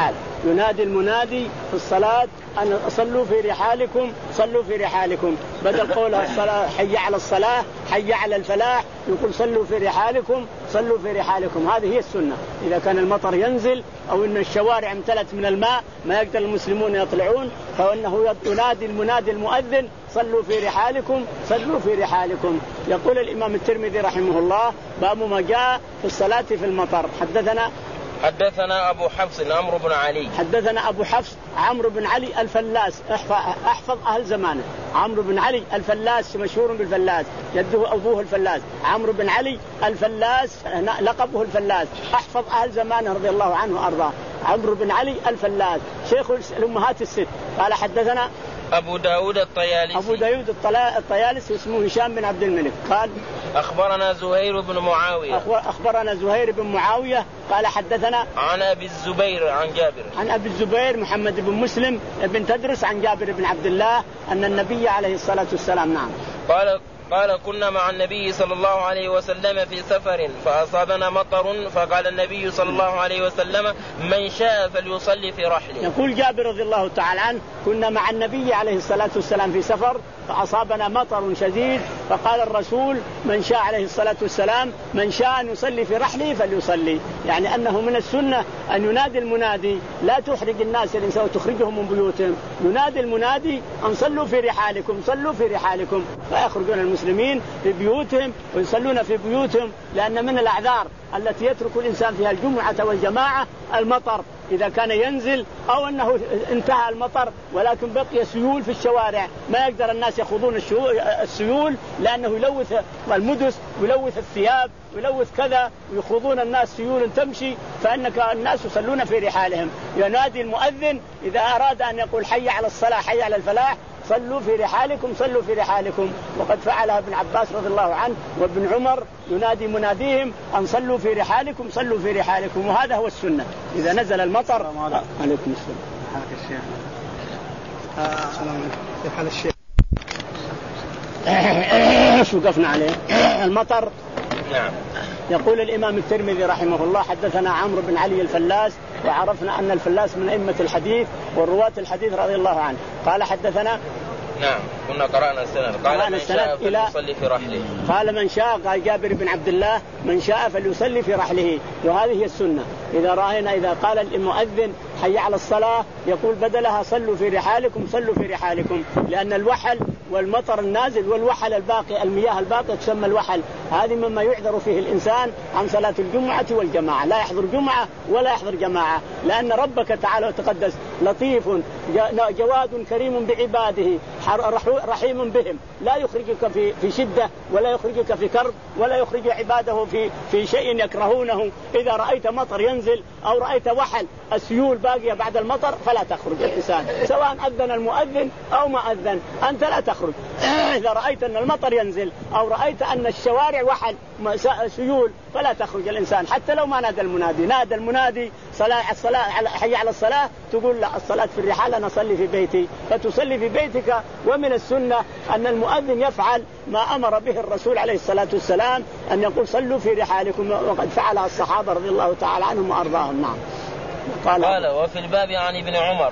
ينادي المنادي في الصلاة أن صلوا في رحالكم صلوا في رحالكم، بدل قولها الصلاة حي على الصلاة حي على الفلاح يقول صلوا في رحالكم صلوا في رحالكم. هذه هي السنة. إذا كان المطر ينزل أو أن الشوارع امتلت من الماء ما يقدر المسلمون يطلعون، فإنه ينادي المنادي المؤذن صلوا في رحالكم صلوا في رحالكم. يقول الإمام الترمذي رحمه الله باب ما جاء في الصلاة في المطر. حدثنا حدثنا أبو حفص عمرو بن علي حدثنا أبو حفص عمرو بن علي الفلاس، احفظ أهل زمانه، عمرو بن علي الفلاس مشهور بالفلاس، يده أبوه الفلاس، عمرو بن علي الفلاس لقبه الفلاس، احفظ أهل زمانه رضي الله عنه وأرضاه، عمرو بن علي الفلاس شيخ الأمهات الست. قال حدثنا أبو داود الطيالسي أبو داود الطيالسي اسمه هشام بن عبد الملك قال أخبرنا زهير بن معاوية أخبرنا زهير بن معاوية قال حدثنا عن أبي الزبير عن جابر عن أبي الزبير محمد بن مسلم بن تدرس عن جابر بن عبد الله أن النبي عليه الصلاة والسلام نعم قال قال كنا مع النبي صلى الله عليه وسلم في سفر فأصابنا مطر فقال النبي صلى الله عليه وسلم من شاء فليصلي في رحله. يقول جابر رضي الله تعالى عنه كنا مع النبي عليه الصلاة والسلام في سفر فأصابنا مطر شديد فقال الرسول من شاء عليه الصلاة والسلام من شاء أن يصلي في رحله فليصلي، يعني أنه من السنة أن ينادي المنادي لا تحرج الناس الإنسان وتخرجهم من بيوتهم، ينادي المنادي أن صلوا في رحالكم صلوا في رحالكم فيخرجون المسلمين في بيوتهم ويصلون في بيوتهم، لأن من الأعذار التي يترك الإنسان فيها الجمعة والجماعة المطر إذا كان ينزل أو أنه انتهى المطر ولكن بقي سيول في الشوارع ما يقدر الناس يخوضون السيول لأنه يلوث المدس ويلوث الثياب ويلوث كذا ويخوضون الناس سيول تمشي، فإنك الناس يصلون في رحالهم. ينادي المؤذن إذا أراد أن يقول حي على الصلاة حي على الفلاح صلوا في رحالكم صلوا في رحالكم، وقد فعلها ابن عباس رضي الله عنه وابن عمر ينادي مناديهم أن صلوا في رحالكم صلوا في رحالكم، وهذا هو السنة. إذا نزل المطر عليكم السلام حالك الشيخ في حال الشيخ شو وقفنا عليه المطر. نعم. يقول الإمام الترمذي رحمه الله حدثنا عمرو بن علي الفلاس وعرفنا أن الفلاس من أئمة الحديث والرواة الحديث رضي الله عنه. قال حدثنا نعم كنا قرأنا السنة قال من شاء فليصلي في رحله قال من شاء قال جابر بن عبد الله من شاء فليصلي في رحله، وهذه هي السنة. إذا رأينا إذا قال المؤذن حي على الصلاة يقول بدلها صلوا في رحالكم صلوا في رحالكم، لأن الوحل والمطر النازل والوحل الباقي المياه الباقية تسمى الوحل، هذه مما يعذر فيه الإنسان عن صلاة الجمعة والجماعة، لا يحضر جمعة ولا يحضر جماعة، لأن ربك تعالى وتقدس لطيف جواد كريم بعباده رحيم بهم، لا يخرجك في في شدة ولا يخرجك في كرب ولا يخرج عباده في في شيء يكرهونه. إذا رأيت مطر ينزل أو رأيت وحل السيول باقية بعد المطر فلا تخرج الإنسان، سواء أذن المؤذن أو ما أذن أنت لا تخرج. إذا رأيت أن المطر ينزل أو رأيت أن الشوارع وحل سيول فلا تخرج الإنسان حتى لو ما نادى المنادي. نادى المنادي صلاة الصلاة حي على الصلاة تقول لا الصلاة في الرحال أنا أصلي في بيتي فتصلي في بيتك. ومن السنة أن المؤذن يفعل ما أمر به الرسول عليه الصلاة والسلام أن يقول صلوا في رحالكم، وقد فعلها الصحابة رضي الله تعالى عنهم وأرضاهم. نعم. قال, قال وفي الباب عن ابن عمر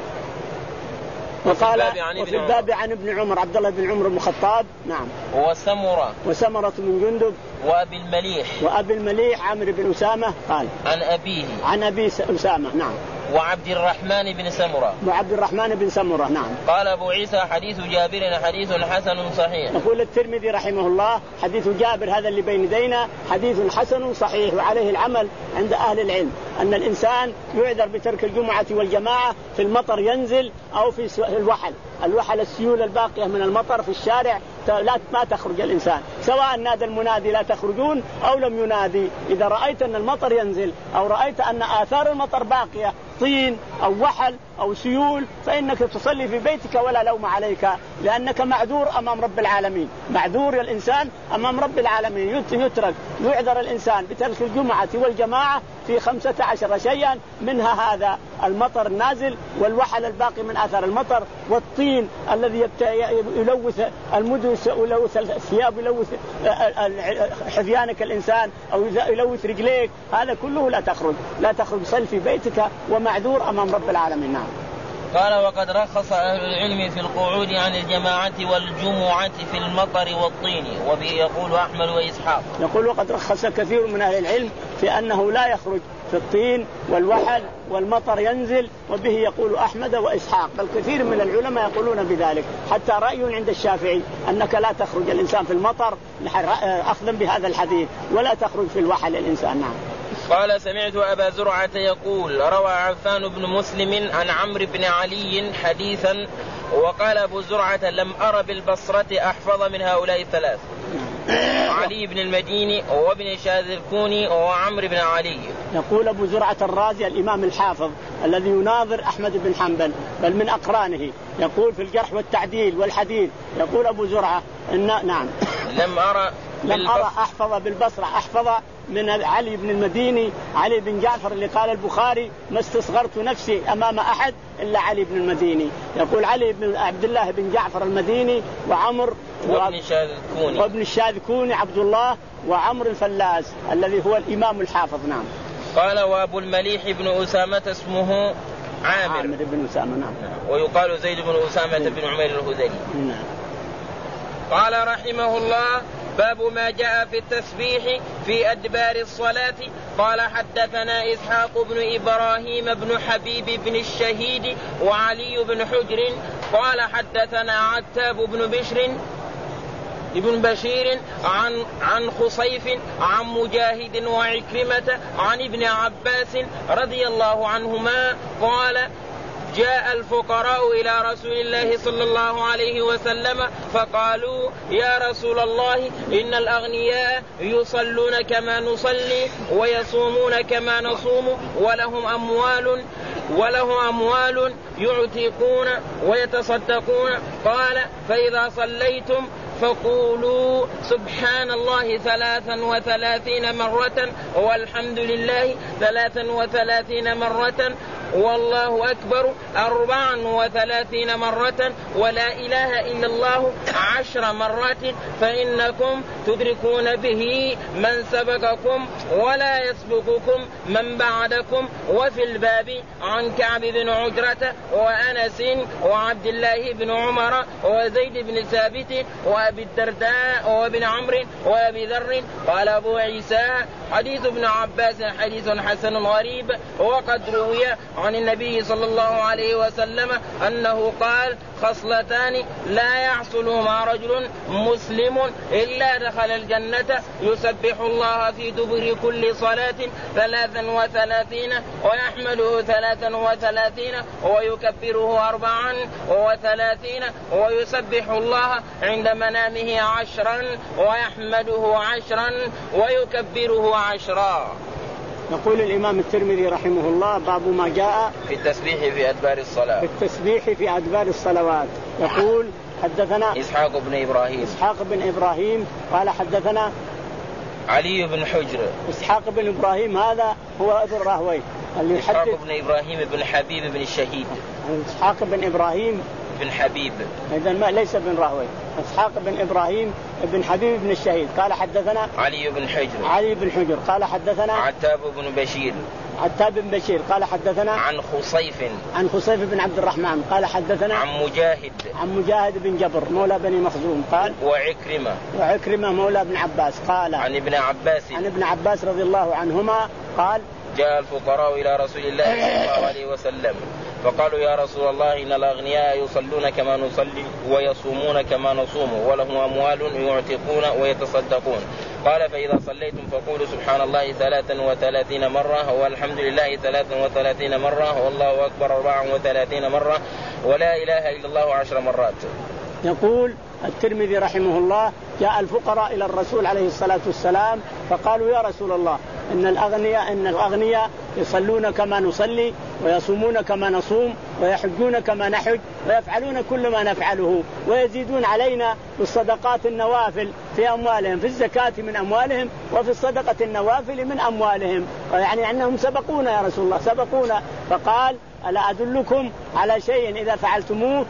وقال وفي الباب عن ابن عمر عبد الله بن عمر بن الخطاب نعم وسمرة وسمرة من جندب وأبي المليح وأبي المليح عمرو بن أسامة قال عن أبيه عن أبي أسامة نعم وعبد الرحمن بن سمرة وعبد الرحمن بن سمرة نعم. قال أبو عيسى حديث جابر حديث حسن صحيح. يقول الترمذي رحمه الله حديث جابر هذا اللي بين يدينا حديث حسن صحيح، وعليه العمل عند أهل العلم أن الإنسان يعذر بترك الجمعة والجماعة في المطر ينزل أو في الوحل الوحل السيول الباقية من المطر في الشارع لا ما تخرج الإنسان، سواء نادى المنادي لا تخرجون أو لم ينادي. إذا رأيت أن المطر ينزل أو رأيت أن آثار المطر باقية طين أو وحل أو سيول فإنك تصلي في بيتك ولا لوم عليك، لأنك معذور أمام رب العالمين. معذور الإنسان أمام رب العالمين. يترك يعذر الإنسان بترك الجمعة والجماعة في خمسة عشر شيئا، منها هذا المطر النازل والوحل الباقي من آثار المطر، والطين الذي يلوث المدن ويلوث الثياب ويلوث حذيانك الإنسان أو يلوث رجليك، هذا كله لا تخرج لا تخرج صل في بيتك ومعذور أمام رب العالمين. نعم. قال وقد رخص أهل العلم في القعود عن الجماعة والجمعة في المطر والطين، وبه يقول أحمد وإسحاق. يقول وقد رخص كثير من أهل العلم في أنه لا يخرج في الطين والوحل والمطر ينزل، وبه يقول أحمد وإسحاق، بل كثير من العلماء يقولون بذلك، حتى رأي عند الشافعي أنك لا تخرج الإنسان في المطر أخذا بهذا الحديث، ولا تخرج في الوحل الإنسان. نعم. قال سمعت أبا زرعة يقول روى عفان بن مسلم عن عمرو بن علي حديثا، وقال أبو زرعة لم أر بالبصرة أحفظ من هؤلاء الثلاث، علي بن المديني وابن شاذلكوني وعمرو بن علي. يقول أبو زرعة الرازي الإمام الحافظ الذي يناظر أحمد بن حنبل بل من أقرانه، يقول في الجرح والتعديل والحديث، يقول أبو زرعة إن نعم لم أرى لم أرى أحفظ بالبصرة أحفظ من علي بن المديني، علي بن جعفر اللي قال البخاري ما استصغرت نفسي أمام أحد إلا علي بن المديني. يقول علي بن عبد الله بن جعفر المديني وعمر وابن الشاذكوني وابن الشاذكوني عبد الله وعمر الفلاس الذي هو الإمام الحافظ. نعم. قال وأبو المليح بن أسامة اسمه عامر, عامر بن أسامة. نعم. ويقال زيد بن أسامة بن عمير الهذلي. نعم. قال رحمه الله باب ما جاء في التسبيح في أدبار الصلاة. قال حدثنا إسحاق بن إبراهيم بن حبيب بن الشهيد وعلي بن حجر قال حدثنا عتاب بن بشر ابن بشير عن عن خصيف عن مجاهد وعكرمة عن ابن عباس رضي الله عنهما قال جاء الفقراء إلى رسول الله صلى الله عليه وسلم فقالوا يا رسول الله إن الأغنياء يصلون كما نصلي ويصومون كما نصوم ولهم أموال ولهم أموال يعتقون ويتصدقون. قال فإذا صليتم فقولوا سبحان الله ثلاثا وثلاثين مرة والحمد لله ثلاثا وثلاثين مرة والله أكبر أربعا وثلاثين مرة ولا إله إلا الله عشر مرات فإنكم تدركون به من سبقكم ولا يسبقكم من بعدكم. وفي الباب عن كعب بن عجرة وأنس وعبد الله بن عمر وزيد بن ثابت وأبي الدرداء وابن عمرو وأبي ذر. قال أبو عيسى حديث ابن عباس حديث حسن غريب وقد روي عن النبي صلى الله عليه وسلم أنه قال خصلتان لا يحصلهما رجل مسلم إلا دخل الجنة يسبح الله في دبر كل صلاة ثلاثا وثلاثين ويحمده ثلاثا وثلاثين ويكبره أربعا وثلاثين ويسبح الله عند منامه عشرا ويحمده عشرا ويكبره عشرا. يقول الإمام الترمذي رحمه الله باب ما جاء في التسبيح في أدبار الصلاة في التسبيح في أدبار الصلوات. يقول حدثنا إسحاق بن إبراهيم إسحاق بن إبراهيم قال حدثنا علي بن حجر. إسحاق بن إبراهيم هذا هو ابن راهويه اللي إسحاق بن إبراهيم بن حبيب بن الشهيد. إسحاق بن إبراهيم بن حبيب إذا ما ليس بن راهويه. إسحاق بن إبراهيم بن حبيب بن الشهيد قال حدثنا علي بن حجر علي بن حجر قال حدثنا عتاب بن بشير عتاب بن بشير قال حدثنا عن خصيف عن خصيف بن عبد الرحمن قال حدثنا عن مجاهد عن مجاهد بن جبر مولى بني مخزوم قال وعكرمة وعكرمة مولى بن عباس قال عن ابن عباس عن ابن عباس رضي الله عنهما قال جاء الفقراء إلى رسول الله صلى الله عليه وسلم فقالوا يا رسول الله إن الأغنياء يصلون كما نصلي ويصومون كما نصوم ولهم أموال يعتقون ويتصدقون. قال فإذا صليتم فقولوا سبحان الله ثلاثا وثلاثين مرة والحمد لله ثلاثا وثلاثين مرة والله أكبر أربعا وثلاثين مرة ولا إله إلا الله عشر مرات. يقول الترمذي رحمه الله جاء الفقراء إلى الرسول عليه الصلاة والسلام فقالوا يا رسول الله إن الأغنياء إن الأغنياء يصلون كما نصلي ويصومون كما نصوم ويحجون كما نحج ويفعلون كل ما نفعله ويزيدون علينا بالصدقات النوافل في أموالهم، في الزكاة من أموالهم وفي الصدقة النوافل من أموالهم، يعني أنهم سبقونا يا رسول الله سبقونا. فقال ألا أدلكم على شيء إذا فعلتموه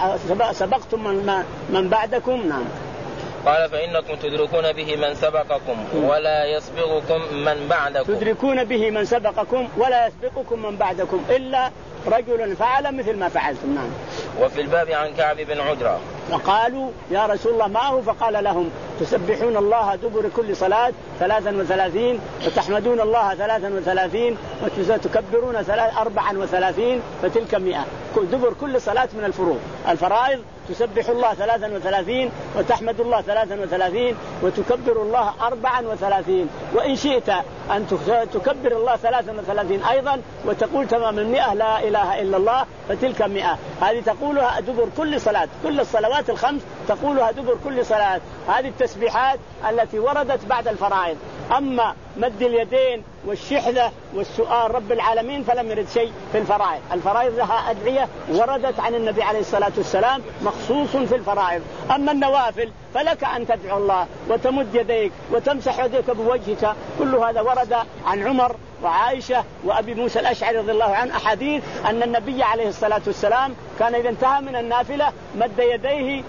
سبقتم من, من بعدكم؟ نعم. قال فإنكم تدركون به من سبقكم ولا يسبقكم من بعدكم. تدركون به من سبقكم ولا يسبقكم من بعدكم إلا رجل فعل مثل ما فعلتم. نعم. وفي الباب عن كعب بن عجرة فقالوا يا رسول الله ما هو؟ فقال لهم تسبحون الله دبر كل صلاة ثلاثا وثلاثين وتحمدون الله ثلاثا وثلاثين وتكبرون أربعا وثلاثين فتلك مئة. دبر كل صلاة من الفروض الفرائض تسبح الله ثلاثا وثلاثين وتحمد الله ثلاثا وثلاثين وتكبر الله أربعا وثلاثين، وإن شئت أن تكبر الله ثلاثا وثلاثين أيضا وتقول تمام المئة لا إله إلا الله فتلك مئة. هذه تقولها دبر كل صلاة، كل الصلوات الخمس تقولها دبر كل صلاة. هذه التسبيحات التي وردت بعد الفرائض. أما مد اليدين والشحذة والسؤال رب العالمين فلم يرد شيء في الفرائض. الفرائض لها أدعية وردت عن النبي عليه الصلاة والسلام مخصوص في الفرائض. أما النوافل فلك أن تدعو الله وتمد يديك وتمسح يديك بوجهك، كل هذا ورد عن عمر وعائشة وأبي موسى الأشعري رضي الله عنه أحاديث أن النبي عليه الصلاة والسلام كان إذا انتهى من النافلة مد يديه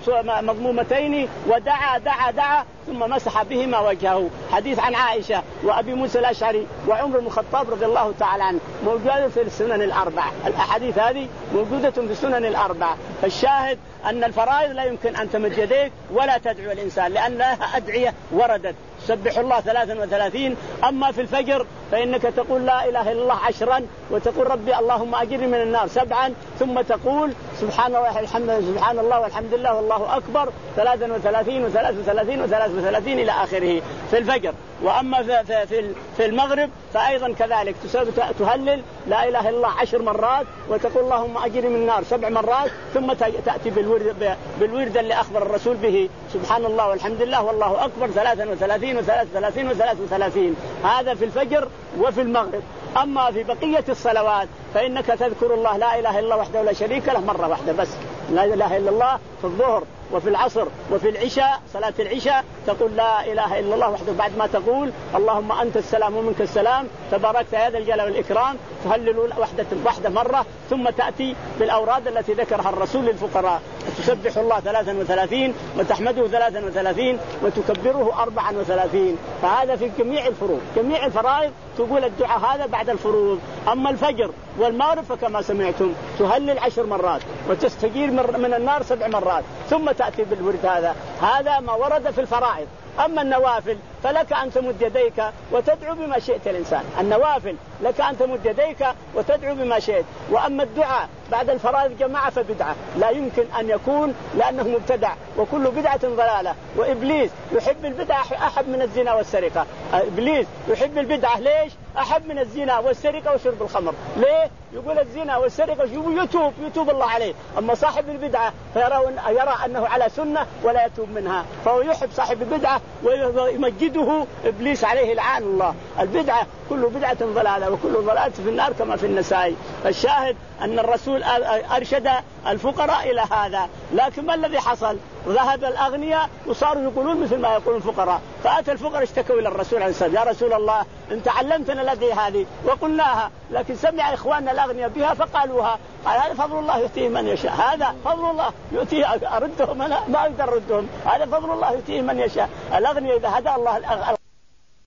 مضمومتين ودعا دعا دعا ثم مسح بهما وجهه. حديث عن عائشة وأبي موسى الأشعري وعمر بن الخطاب رضي الله تعالى عنه موجودة في السنن الأربعة. الأحاديث هذه موجودة في السنن الأربعة. فالشاهد أن الفرائض لا يمكن أن تمد يديك ولا تدعو الإنسان لأن لها أدعية وردت سبح الله ثلاثا وثلاثين. أما في الفجر فإنك تقول لا إله إلا الله عشرا وتقول ربي اللهم أجرني من النار سبعا ثم تقول سبحان الله الحمد سبحان الله والحمد لله والله أكبر ثلاثا وثلاثين وثلاث وثلاثين وثلاث وثلاثين إلى آخره في الفجر. وأما في, في, في المغرب فأيضا كذلك تهلل لا إله إلا الله عشر مرات وتقول اللهم أجرني من النار سبع مرات ثم تأتي بالورد, بالورد اللي أخبر الرسول به سبحان الله والحمد لله والله أكبر ثلاثا وثلاثين وثلاث وثلاثين وثلاث وثلاثين. هذا في الفجر وفي المغرب. أما في بقية الصلوات فإنك تذكر الله لا إله إلا الله وحده لا شريك له مرة واحدة بس، لا إله إلا الله في الظهر وفي العصر وفي العشاء صلاة العشاء تقول لا إله إلا الله وحده بعد ما تقول اللهم أنت السلام ومنك السلام تباركت هذا الجلال والإكرام تهلل وحدة واحدة مرة ثم تأتي بالأوراد التي ذكرها الرسول للفقراء تسبح الله ثلاثا وثلاثين وتحمده ثلاثا وثلاثين وتكبره أربعا وثلاثين. فهذا في جميع الفروض جميع الفرائض تقول الدعاء هذا بعد الفروض. أما الفجر والمغرب فكما سمعتم تهلل عشر مرات وتستجير من النار سبع مرات ثم تأتي بالورد. هذا هذا ما ورد في الفرائض. أما النوافل فلك أن تمد يديك وتدعو بما شئت الإنسان. النوافل لك أن تمد يديك وتدعو بما شئت. وأما الدعاء بعد الفرائض جماعة فبدعة لا يمكن أن يكون لأنه مبتدع وكل بدعة ضلالة. وإبليس يحب البدعة أحب من الزنا والسرقة. إبليس يحب البدعة ليش؟ أحب من الزنا والسرقة وشرب الخمر. ليه؟ يقول الزنا والسرقة يتوب يتوب الله عليه. أما صاحب البدعة فيرى يرى أنه على سنة ولا يتوب منها فهو يحب صاحب البدعة ويمجده إبليس عليه لعان الله. البدعة كل بدعة ضلالة وكل ضلالة في النار كما في النسائي. الشاهد أن الرسول أرشد الفقراء إلى هذا. لكن ما الذي حصل؟ ذهب الأغنياء وصاروا يقولون مثل ما يقول الفقراء. فأتى الفقراء اشتكوا إلى الرسول عليه الصلاة والسلام يا رسول الله أنت علمتنا الذي هذه وقلناها لكن سمع إخواننا الأغنياء بها فقالوها. قال هذا فضل الله يؤتيه من يشاء. هذا فضل الله يؤتيه أردهم أنا ما أقدر أردهم. هذا فضل الله يؤتيه من يشاء. الأغنياء إذا هدى الله